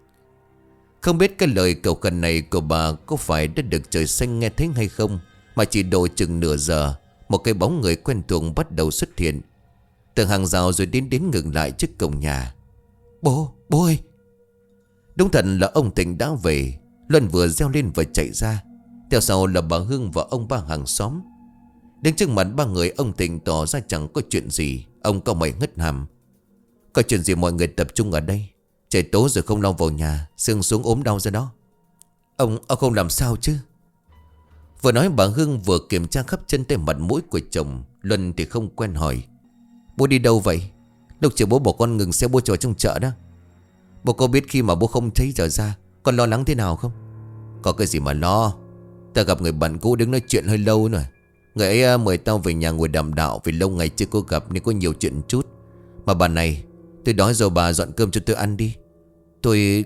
S1: Không biết cái lời cầu khẩn này của bà có phải đã được trời xanh nghe thấy hay không, mà chỉ độ chừng nửa giờ, một cái bóng người quen thuộc bắt đầu xuất hiện từ hàng rào rồi đến đến ngừng lại trước cổng nhà. Bố, bố ơi! Đúng thật là ông Tịnh đã về. Luân vừa reo lên và chạy ra. Theo sau là bà Hương và ông ba hàng xóm. Đến trước mặt ba người, ông Tịnh tỏ ra chẳng có chuyện gì. Ông cau mày ngất hàm. Có chuyện gì mọi người tập trung ở đây. Trời tối rồi không lo vào nhà, Sương xuống ốm đau ra đó. Ông, ông không làm sao chứ? Vừa nói bà Hương vừa kiểm tra khắp chân tay mặt mũi của chồng. Luân thì không quen hỏi. Bố đi đâu vậy? Lúc chiều bố bỏ con ngừng xe bố trò trong chợ đó. Bố có biết khi mà bố không thấy giờ ra con lo lắng thế nào không? Có cái gì mà lo. Ta gặp người bạn cũ đứng nói chuyện hơi lâu rồi. Người ấy mời tao về nhà ngồi đàm đạo, vì lâu ngày chưa có gặp nên có nhiều chuyện chút. Mà bà này, tôi đói rồi, bà dọn cơm cho tôi ăn đi. Tôi...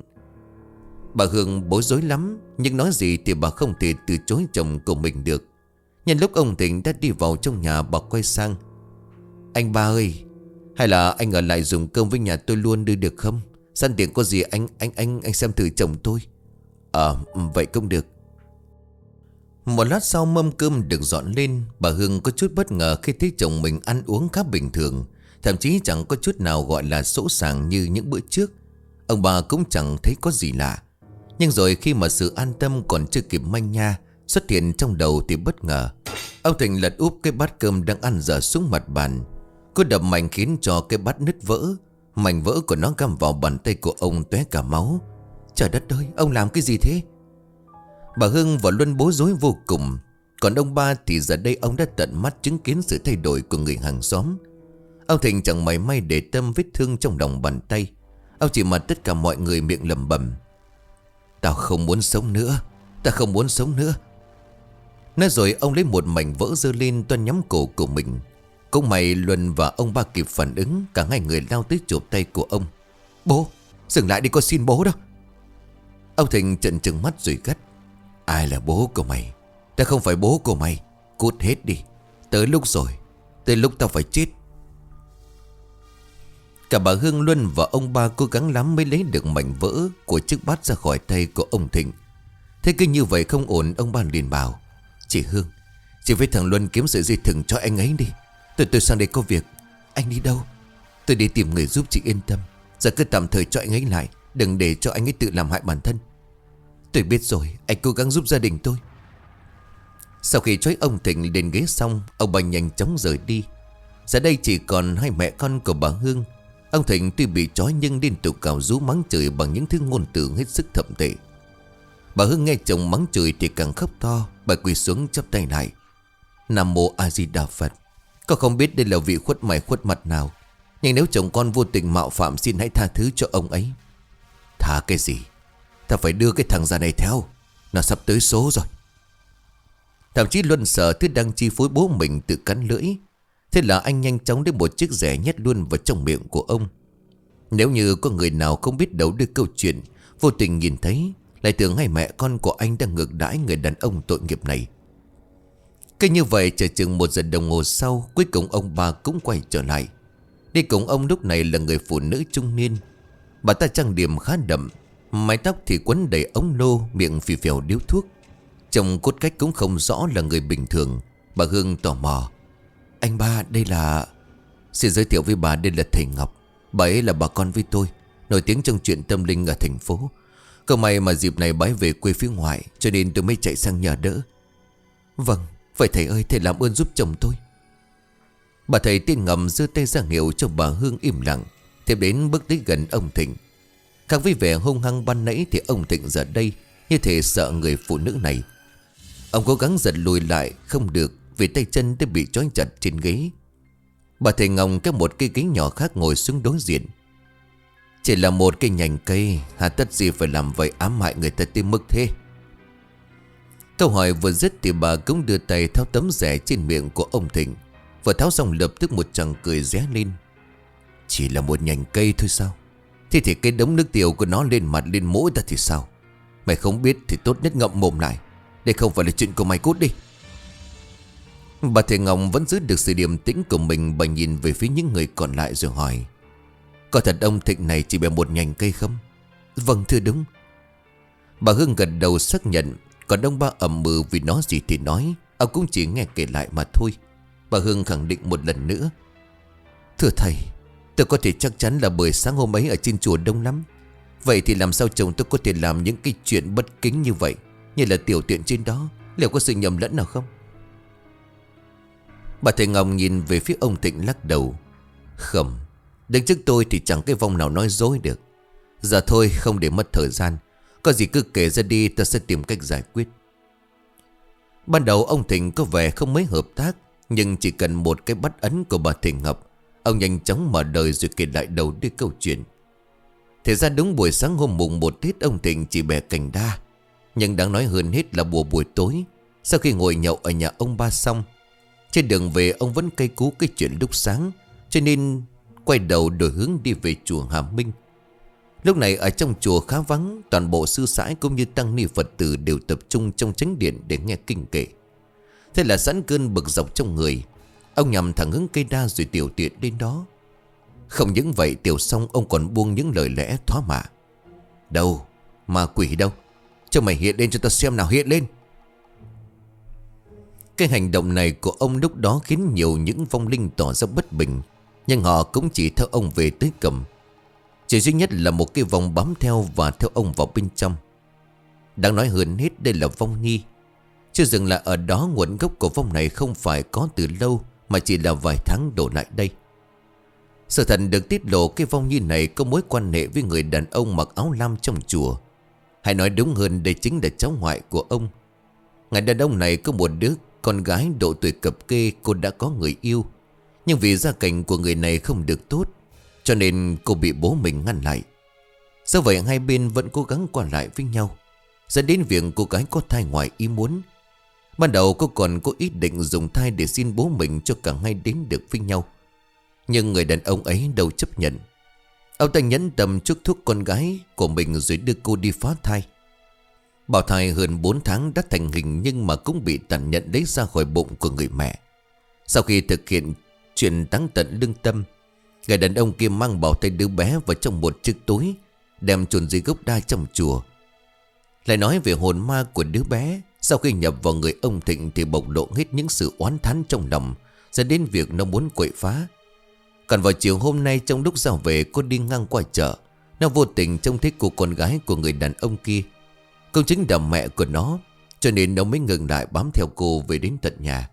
S1: Bà Hương bối rối lắm, nhưng nói gì thì bà không thể từ chối chồng của mình được. Nhân lúc ông Tịnh đã đi vào trong nhà, bà quay sang. Anh ba ơi, hay là anh ở lại dùng cơm với nhà tôi luôn đưa được không? Sẵn tiện có gì anh anh anh anh xem thử chồng tôi. Ờ vậy cũng được. Một lát sau mâm cơm được dọn lên. Bà Hương có chút bất ngờ khi thấy chồng mình ăn uống khá bình thường, thậm chí chẳng có chút nào gọi là sỗ sàng như những bữa trước. Ông bà cũng chẳng thấy có gì lạ. Nhưng rồi khi mà sự an tâm còn chưa kịp manh nha xuất hiện trong đầu thì bất ngờ. Ông Thịnh lật úp cái bát cơm đang ăn dở xuống mặt bàn. Cô đập mạnh khiến cho cái bát nứt vỡ. Mảnh vỡ của nó găm vào bàn tay của ông tóe cả máu. Trời đất ơi, ông làm cái gì thế? Bà Hương và Luân bối rối vô cùng. Còn ông ba thì giờ đây ông đã tận mắt chứng kiến sự thay đổi của người hàng xóm. Ông Thịnh chẳng mảy may để tâm vết thương trong lòng bàn tay. Ông chỉ mặt tất cả mọi người miệng lẩm bẩm. Tao không muốn sống nữa. Tao không muốn sống nữa. Nói rồi ông lấy một mảnh vỡ giơ lên toan nhắm cổ của mình. Cũng may Luân và ông ba kịp phản ứng. Cả hai người lao tới chụp tay của ông. Bố, dừng lại đi, con xin bố đó. Ông Thịnh trợn trừng mắt rồi gắt. Ai là bố của mày? Ta không phải bố của mày. Cút hết đi. Tới lúc rồi. Tới lúc tao phải chết. Cả bà Hương, Luân và ông ba cố gắng lắm mới lấy được mảnh vỡ của chiếc bát ra khỏi tay của ông Thịnh. Thế cứ như vậy không ổn. Ông ba liền bảo. Chị Hương, chị với thằng Luân kiếm sợi dây thừng cho anh ấy đi. Tôi tôi sang đây có việc. Anh đi đâu? Tôi đi tìm người giúp, chị yên tâm. Giờ cứ tạm thời cho anh ấy lại, đừng để cho anh ấy tự làm hại bản thân. Tôi biết rồi, anh cố gắng giúp gia đình tôi. Sau khi trói ông Thịnh lên ghế xong, ông ba nhanh chóng rời đi. Giờ đây chỉ còn hai mẹ con của bà Hương. Ông Thịnh tuy bị trói nhưng liên tục cào rú mắng chửi bằng những thứ ngôn từ hết sức thậm tệ. Bà Hương nghe chồng mắng chửi thì càng khóc to. Bà quỳ xuống chắp tay lại. Nam mô A Di Đà Phật. Con không biết đây là vị khuất mày khuất mặt nào, nhưng nếu chồng con vô tình mạo phạm, xin hãy tha thứ cho ông ấy. Tha cái gì? Ta phải đưa cái thằng già này theo. Nó sắp tới số rồi. Thậm chí Luân sợ thứ đang chi phối bố mình tự cắn lưỡi. Thế là anh nhanh chóng đến một chiếc rẻ nhét luôn vào trong miệng của ông. Nếu như có người nào không biết đâu đưa câu chuyện, vô tình nhìn thấy, lại tưởng hai mẹ con của anh đang ngược đãi người đàn ông tội nghiệp này. Cứ như vậy chờ chừng một giờ đồng hồ sau, cuối cùng ông ba cũng quay trở lại. Đi cùng ông lúc này là người phụ nữ trung niên. Bà ta trang điểm khá đậm, mái tóc thì quấn đầy ống nô, miệng phì phèo điếu thuốc. Trông cốt cách cũng không rõ là người bình thường. Bà Hương tò mò. Anh ba, đây là... Xin giới thiệu với bà, đây là thầy Ngọc. Bà ấy là bà con với tôi, nổi tiếng trong chuyện tâm linh ở thành phố. Cơ may mà dịp này bà ấy về quê phía ngoại, cho nên tôi mới chạy sang nhờ đỡ. Vâng, vậy thầy ơi, thầy làm ơn giúp chồng tôi. Bà thầy tên Ngầm giơ tay ra hiệu cho bà Hương im lặng. Tiếp đến bước tới gần ông Thịnh. Khác với vẻ hung hăng ban nãy thì ông Thịnh giờ đây như thể sợ người phụ nữ này. Ông cố gắng giật lùi lại, không được, vì tay chân đã bị trói chặt trên ghế. Bà thầy Ngọc kéo một cây ghế nhỏ khác ngồi xuống đối diện. Chỉ là một cây nhành cây, hà tất gì phải làm vậy, ám hại người ta tới mức thế. Câu hỏi vừa dứt thì bà cũng đưa tay tháo tấm rẻ trên miệng của ông Thịnh. Vừa tháo xong lập tức một chàng cười ré lên. Chỉ là một nhành cây thôi sao? Thế thì cái đống nước tiểu của nó lên mặt lên mũi ta thì sao? Mày không biết thì tốt nhất ngậm mồm lại. Đây không phải là chuyện của mày, cút đi. Bà thầy Ngọc vẫn giữ được sự điềm tĩnh của mình. Bà nhìn về phía những người còn lại rồi hỏi: có thật ông Thịnh này chỉ bẻ một nhành cây không? Vâng thưa đúng. Bà Hương gật đầu xác nhận. Còn ông ba ậm ừ vì nói gì thì nói, ông cũng chỉ nghe kể lại mà thôi. Bà Hương khẳng định một lần nữa: thưa thầy, tôi có thể chắc chắn là bởi sáng hôm ấy ở trên chùa đông lắm. Vậy thì làm sao chồng tôi có thể làm những cái chuyện bất kính như vậy, như là tiểu tiện trên đó? Liệu có sự nhầm lẫn nào không? Bà thầy Ngọc nhìn về phía ông Thịnh lắc đầu: không, đứng trước tôi thì chẳng cái vong nào nói dối được. Giờ thôi không để mất thời gian, có gì cứ kể ra đi, ta sẽ tìm cách giải quyết. Ban đầu ông Thịnh có vẻ không mấy hợp tác, nhưng chỉ cần một cái bắt ấn của bà thầy Ngọc, ông nhanh chóng mở đời rồi kể lại đầu đuôi câu chuyện. Thế ra đúng buổi sáng hôm mùng một Tết ông Thịnh chỉ bẻ cành đa. Nhưng đáng nói hơn hết là buổi buổi tối, sau khi ngồi nhậu ở nhà ông ba xong, trên đường về ông vẫn cay cú cái chuyện lúc sáng, cho nên quay đầu đổi hướng đi về chùa Hà Minh. Lúc này ở trong chùa khá vắng, toàn bộ sư sãi cũng như tăng ni Phật tử đều tập trung trong chánh điện để nghe kinh kệ. Thế là sẵn cơn bực dọc trong người, ông nhằm thẳng hướng cây đa rồi tiểu tiện lên đó. Không những vậy, tiểu xong ông còn buông những lời lẽ thoá mạ: đâu, ma quỷ đâu, cho mày hiện lên cho ta xem nào, hiện lên. Cái hành động này của ông lúc đó khiến nhiều những vong linh tỏ ra bất bình, nhưng họ cũng chỉ theo ông về tới cầm. Chỉ duy nhất là một cái vong bám theo và theo ông vào bên trong. Đáng nói hơn hết đây là vong Nghi. Chưa dừng là ở đó, nguồn gốc của vong này không phải có từ lâu, mà chỉ là vài tháng đổ lại đây. Sự thật được tiết lộ, cái vong Nghi này có mối quan hệ với người đàn ông mặc áo lam trong chùa. Hay nói đúng hơn, đây chính là cháu ngoại của ông. Người đàn ông này có một đứa con gái độ tuổi cập kê, cô đã có người yêu. Nhưng vì gia cảnh của người này không được tốt, cho nên cô bị bố mình ngăn lại. Do vậy hai bên vẫn cố gắng qua lại với nhau, dẫn đến việc cô gái có thai ngoài ý muốn. Ban đầu cô còn có ý định dùng thai để xin bố mình cho cả hai đến được với nhau. Nhưng người đàn ông ấy đâu chấp nhận. Ông ta nhẫn tâm chuốc thuốc con gái của mình rồi đưa cô đi phá thai. Bào thai hơn bốn tháng đã thành hình, nhưng mà cũng bị tàn nhẫn lấy ra khỏi bụng của người mẹ. Sau khi thực hiện chuyện táng tận lương tâm, người đàn ông kia mang bào thai đứa bé vào trong một chiếc túi, đem chôn dưới gốc đa trong chùa. Lại nói về hồn ma của đứa bé, sau khi nhập vào người ông Thịnh thì bộc lộ hết những sự oán thán trong lòng, dẫn đến việc nó muốn quậy phá. Còn vào chiều hôm nay, trong lúc ra về, cô đi ngang qua chợ, nó vô tình trông thấy cô con gái của người đàn ông kia. Cũng chính là mẹ của nó, cho nên nó mới ngừng lại bám theo cô về đến tận nhà.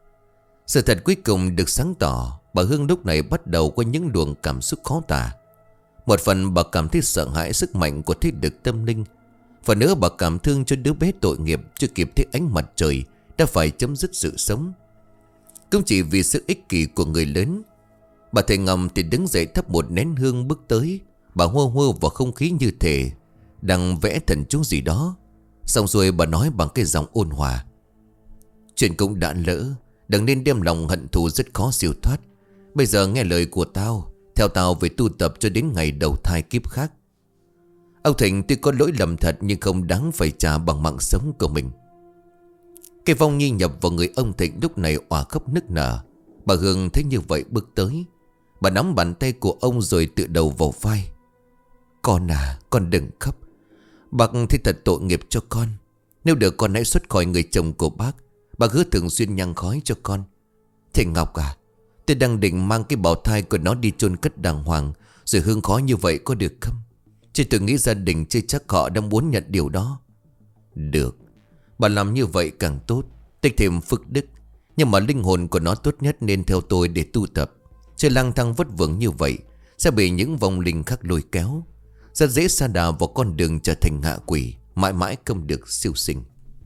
S1: Sự thật cuối cùng được sáng tỏ. Bà Hương lúc này bắt đầu có những luồng cảm xúc khó tả. Một phần bà cảm thấy sợ hãi sức mạnh của thế lực tâm linh, phần nữa bà cảm thương cho đứa bé tội nghiệp chưa kịp thấy ánh mặt trời đã phải chấm dứt sự sống. Cũng chỉ vì sự ích kỷ của người lớn, bà thầy Ngọc thì đứng dậy thắp một nén hương bước tới. Bà hô hô vào không khí như thể đang vẽ thần chú gì đó. Xong rồi bà nói bằng cái giọng ôn hòa: chuyện cũng đã lỡ, đừng nên đem lòng hận thù rất khó siêu thoát. Bây giờ nghe lời của tao, theo tao về tu tập cho đến ngày đầu thai kiếp khác. Ông Thịnh tuy có lỗi lầm thật, nhưng không đáng phải trả bằng mạng sống của mình. Cái vong Nhi nhập vào người ông Thịnh lúc này òa khóc nức nở. Bà Hương thấy như vậy bước tới. Bà nắm bàn tay của ông rồi tựa đầu vào vai: con à, con đừng khóc. Bác thì thật tội nghiệp cho con. Nếu được con hãy xuất khỏi người chồng của bác. Bác hứa thường xuyên nhang khói cho con. Thầy Ngọc à, tôi đang định mang cái bào thai của nó đi chôn cất đàng hoàng, rồi hương khói như vậy có được không? Chứ tôi nghĩ gia đình chưa chắc họ đang muốn nhận điều đó. Được, bà làm như vậy càng tốt, tích thêm phước đức. Nhưng mà linh hồn của nó tốt nhất nên theo tôi để tu tập. Chứ lang thang vất vưởng như vậy sẽ bị những vong linh khác lôi kéo, rất dễ sa đà vào con đường trở thành ngạ quỷ, mãi mãi không được siêu sinh.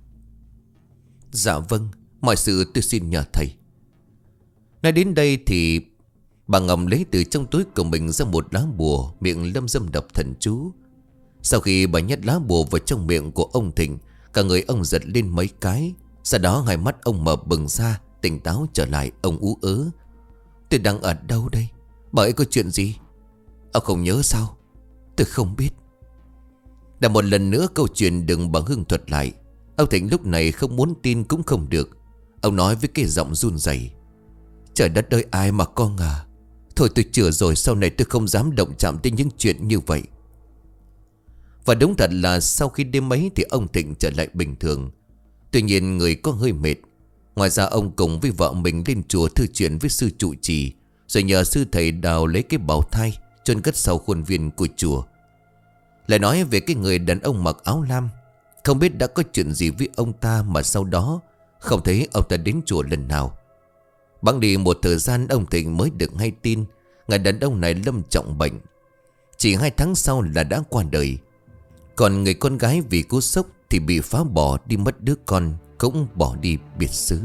S1: Dạ vâng, mọi sự tôi xin nhờ thầy. Nói đến đây thì bà Ngọc lấy từ trong túi của mình ra một lá bùa, miệng lâm dâm đọc thần chú. Sau khi bà nhét lá bùa vào trong miệng của ông Thịnh, cả Cả người ông giật lên mấy cái. Sau đó hai mắt ông mở bừng ra, tỉnh táo trở lại. Ông ú ớ: Tôi đang ở đâu đây? Bà ấy có chuyện gì? Ông không nhớ sao? Tôi không biết. Đã một lần nữa câu chuyện đừng bà Hương thuật lại. Ông Thịnh lúc này không muốn tin cũng không được. Ông nói với cái giọng run rẩy: Trời đất ơi, ai mà con à. Thôi tôi chữa rồi, sau này tôi không dám động chạm đến những chuyện như vậy. Và đúng thật là sau khi đêm ấy thì ông Thịnh trở lại bình thường. Tuy nhiên người có hơi mệt. Ngoài ra ông cùng với vợ mình lên chùa thư chuyện với sư trụ trì, rồi nhờ sư thầy đào lấy cái bào thai chôn cất sau khuôn viên của chùa. Lại nói về cái người đàn ông mặc áo lam, không biết đã có chuyện gì với ông ta mà sau đó không thấy ông ta đến chùa lần nào. Bẵng đi một thời gian, ông Thịnh mới được hay tin người đàn ông này lâm trọng bệnh. Chỉ hai tháng sau là đã qua đời. Còn người con gái vì cú sốc thì bị phá bỏ đi mất đứa con, cũng bỏ đi biệt xứ.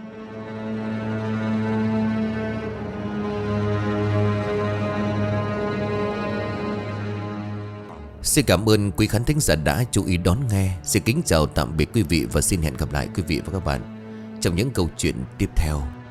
S1: Xin cảm ơn quý khán thính giả đã chú ý đón nghe. Xin kính chào tạm biệt quý vị và xin hẹn gặp lại quý vị và các bạn trong những câu chuyện tiếp theo.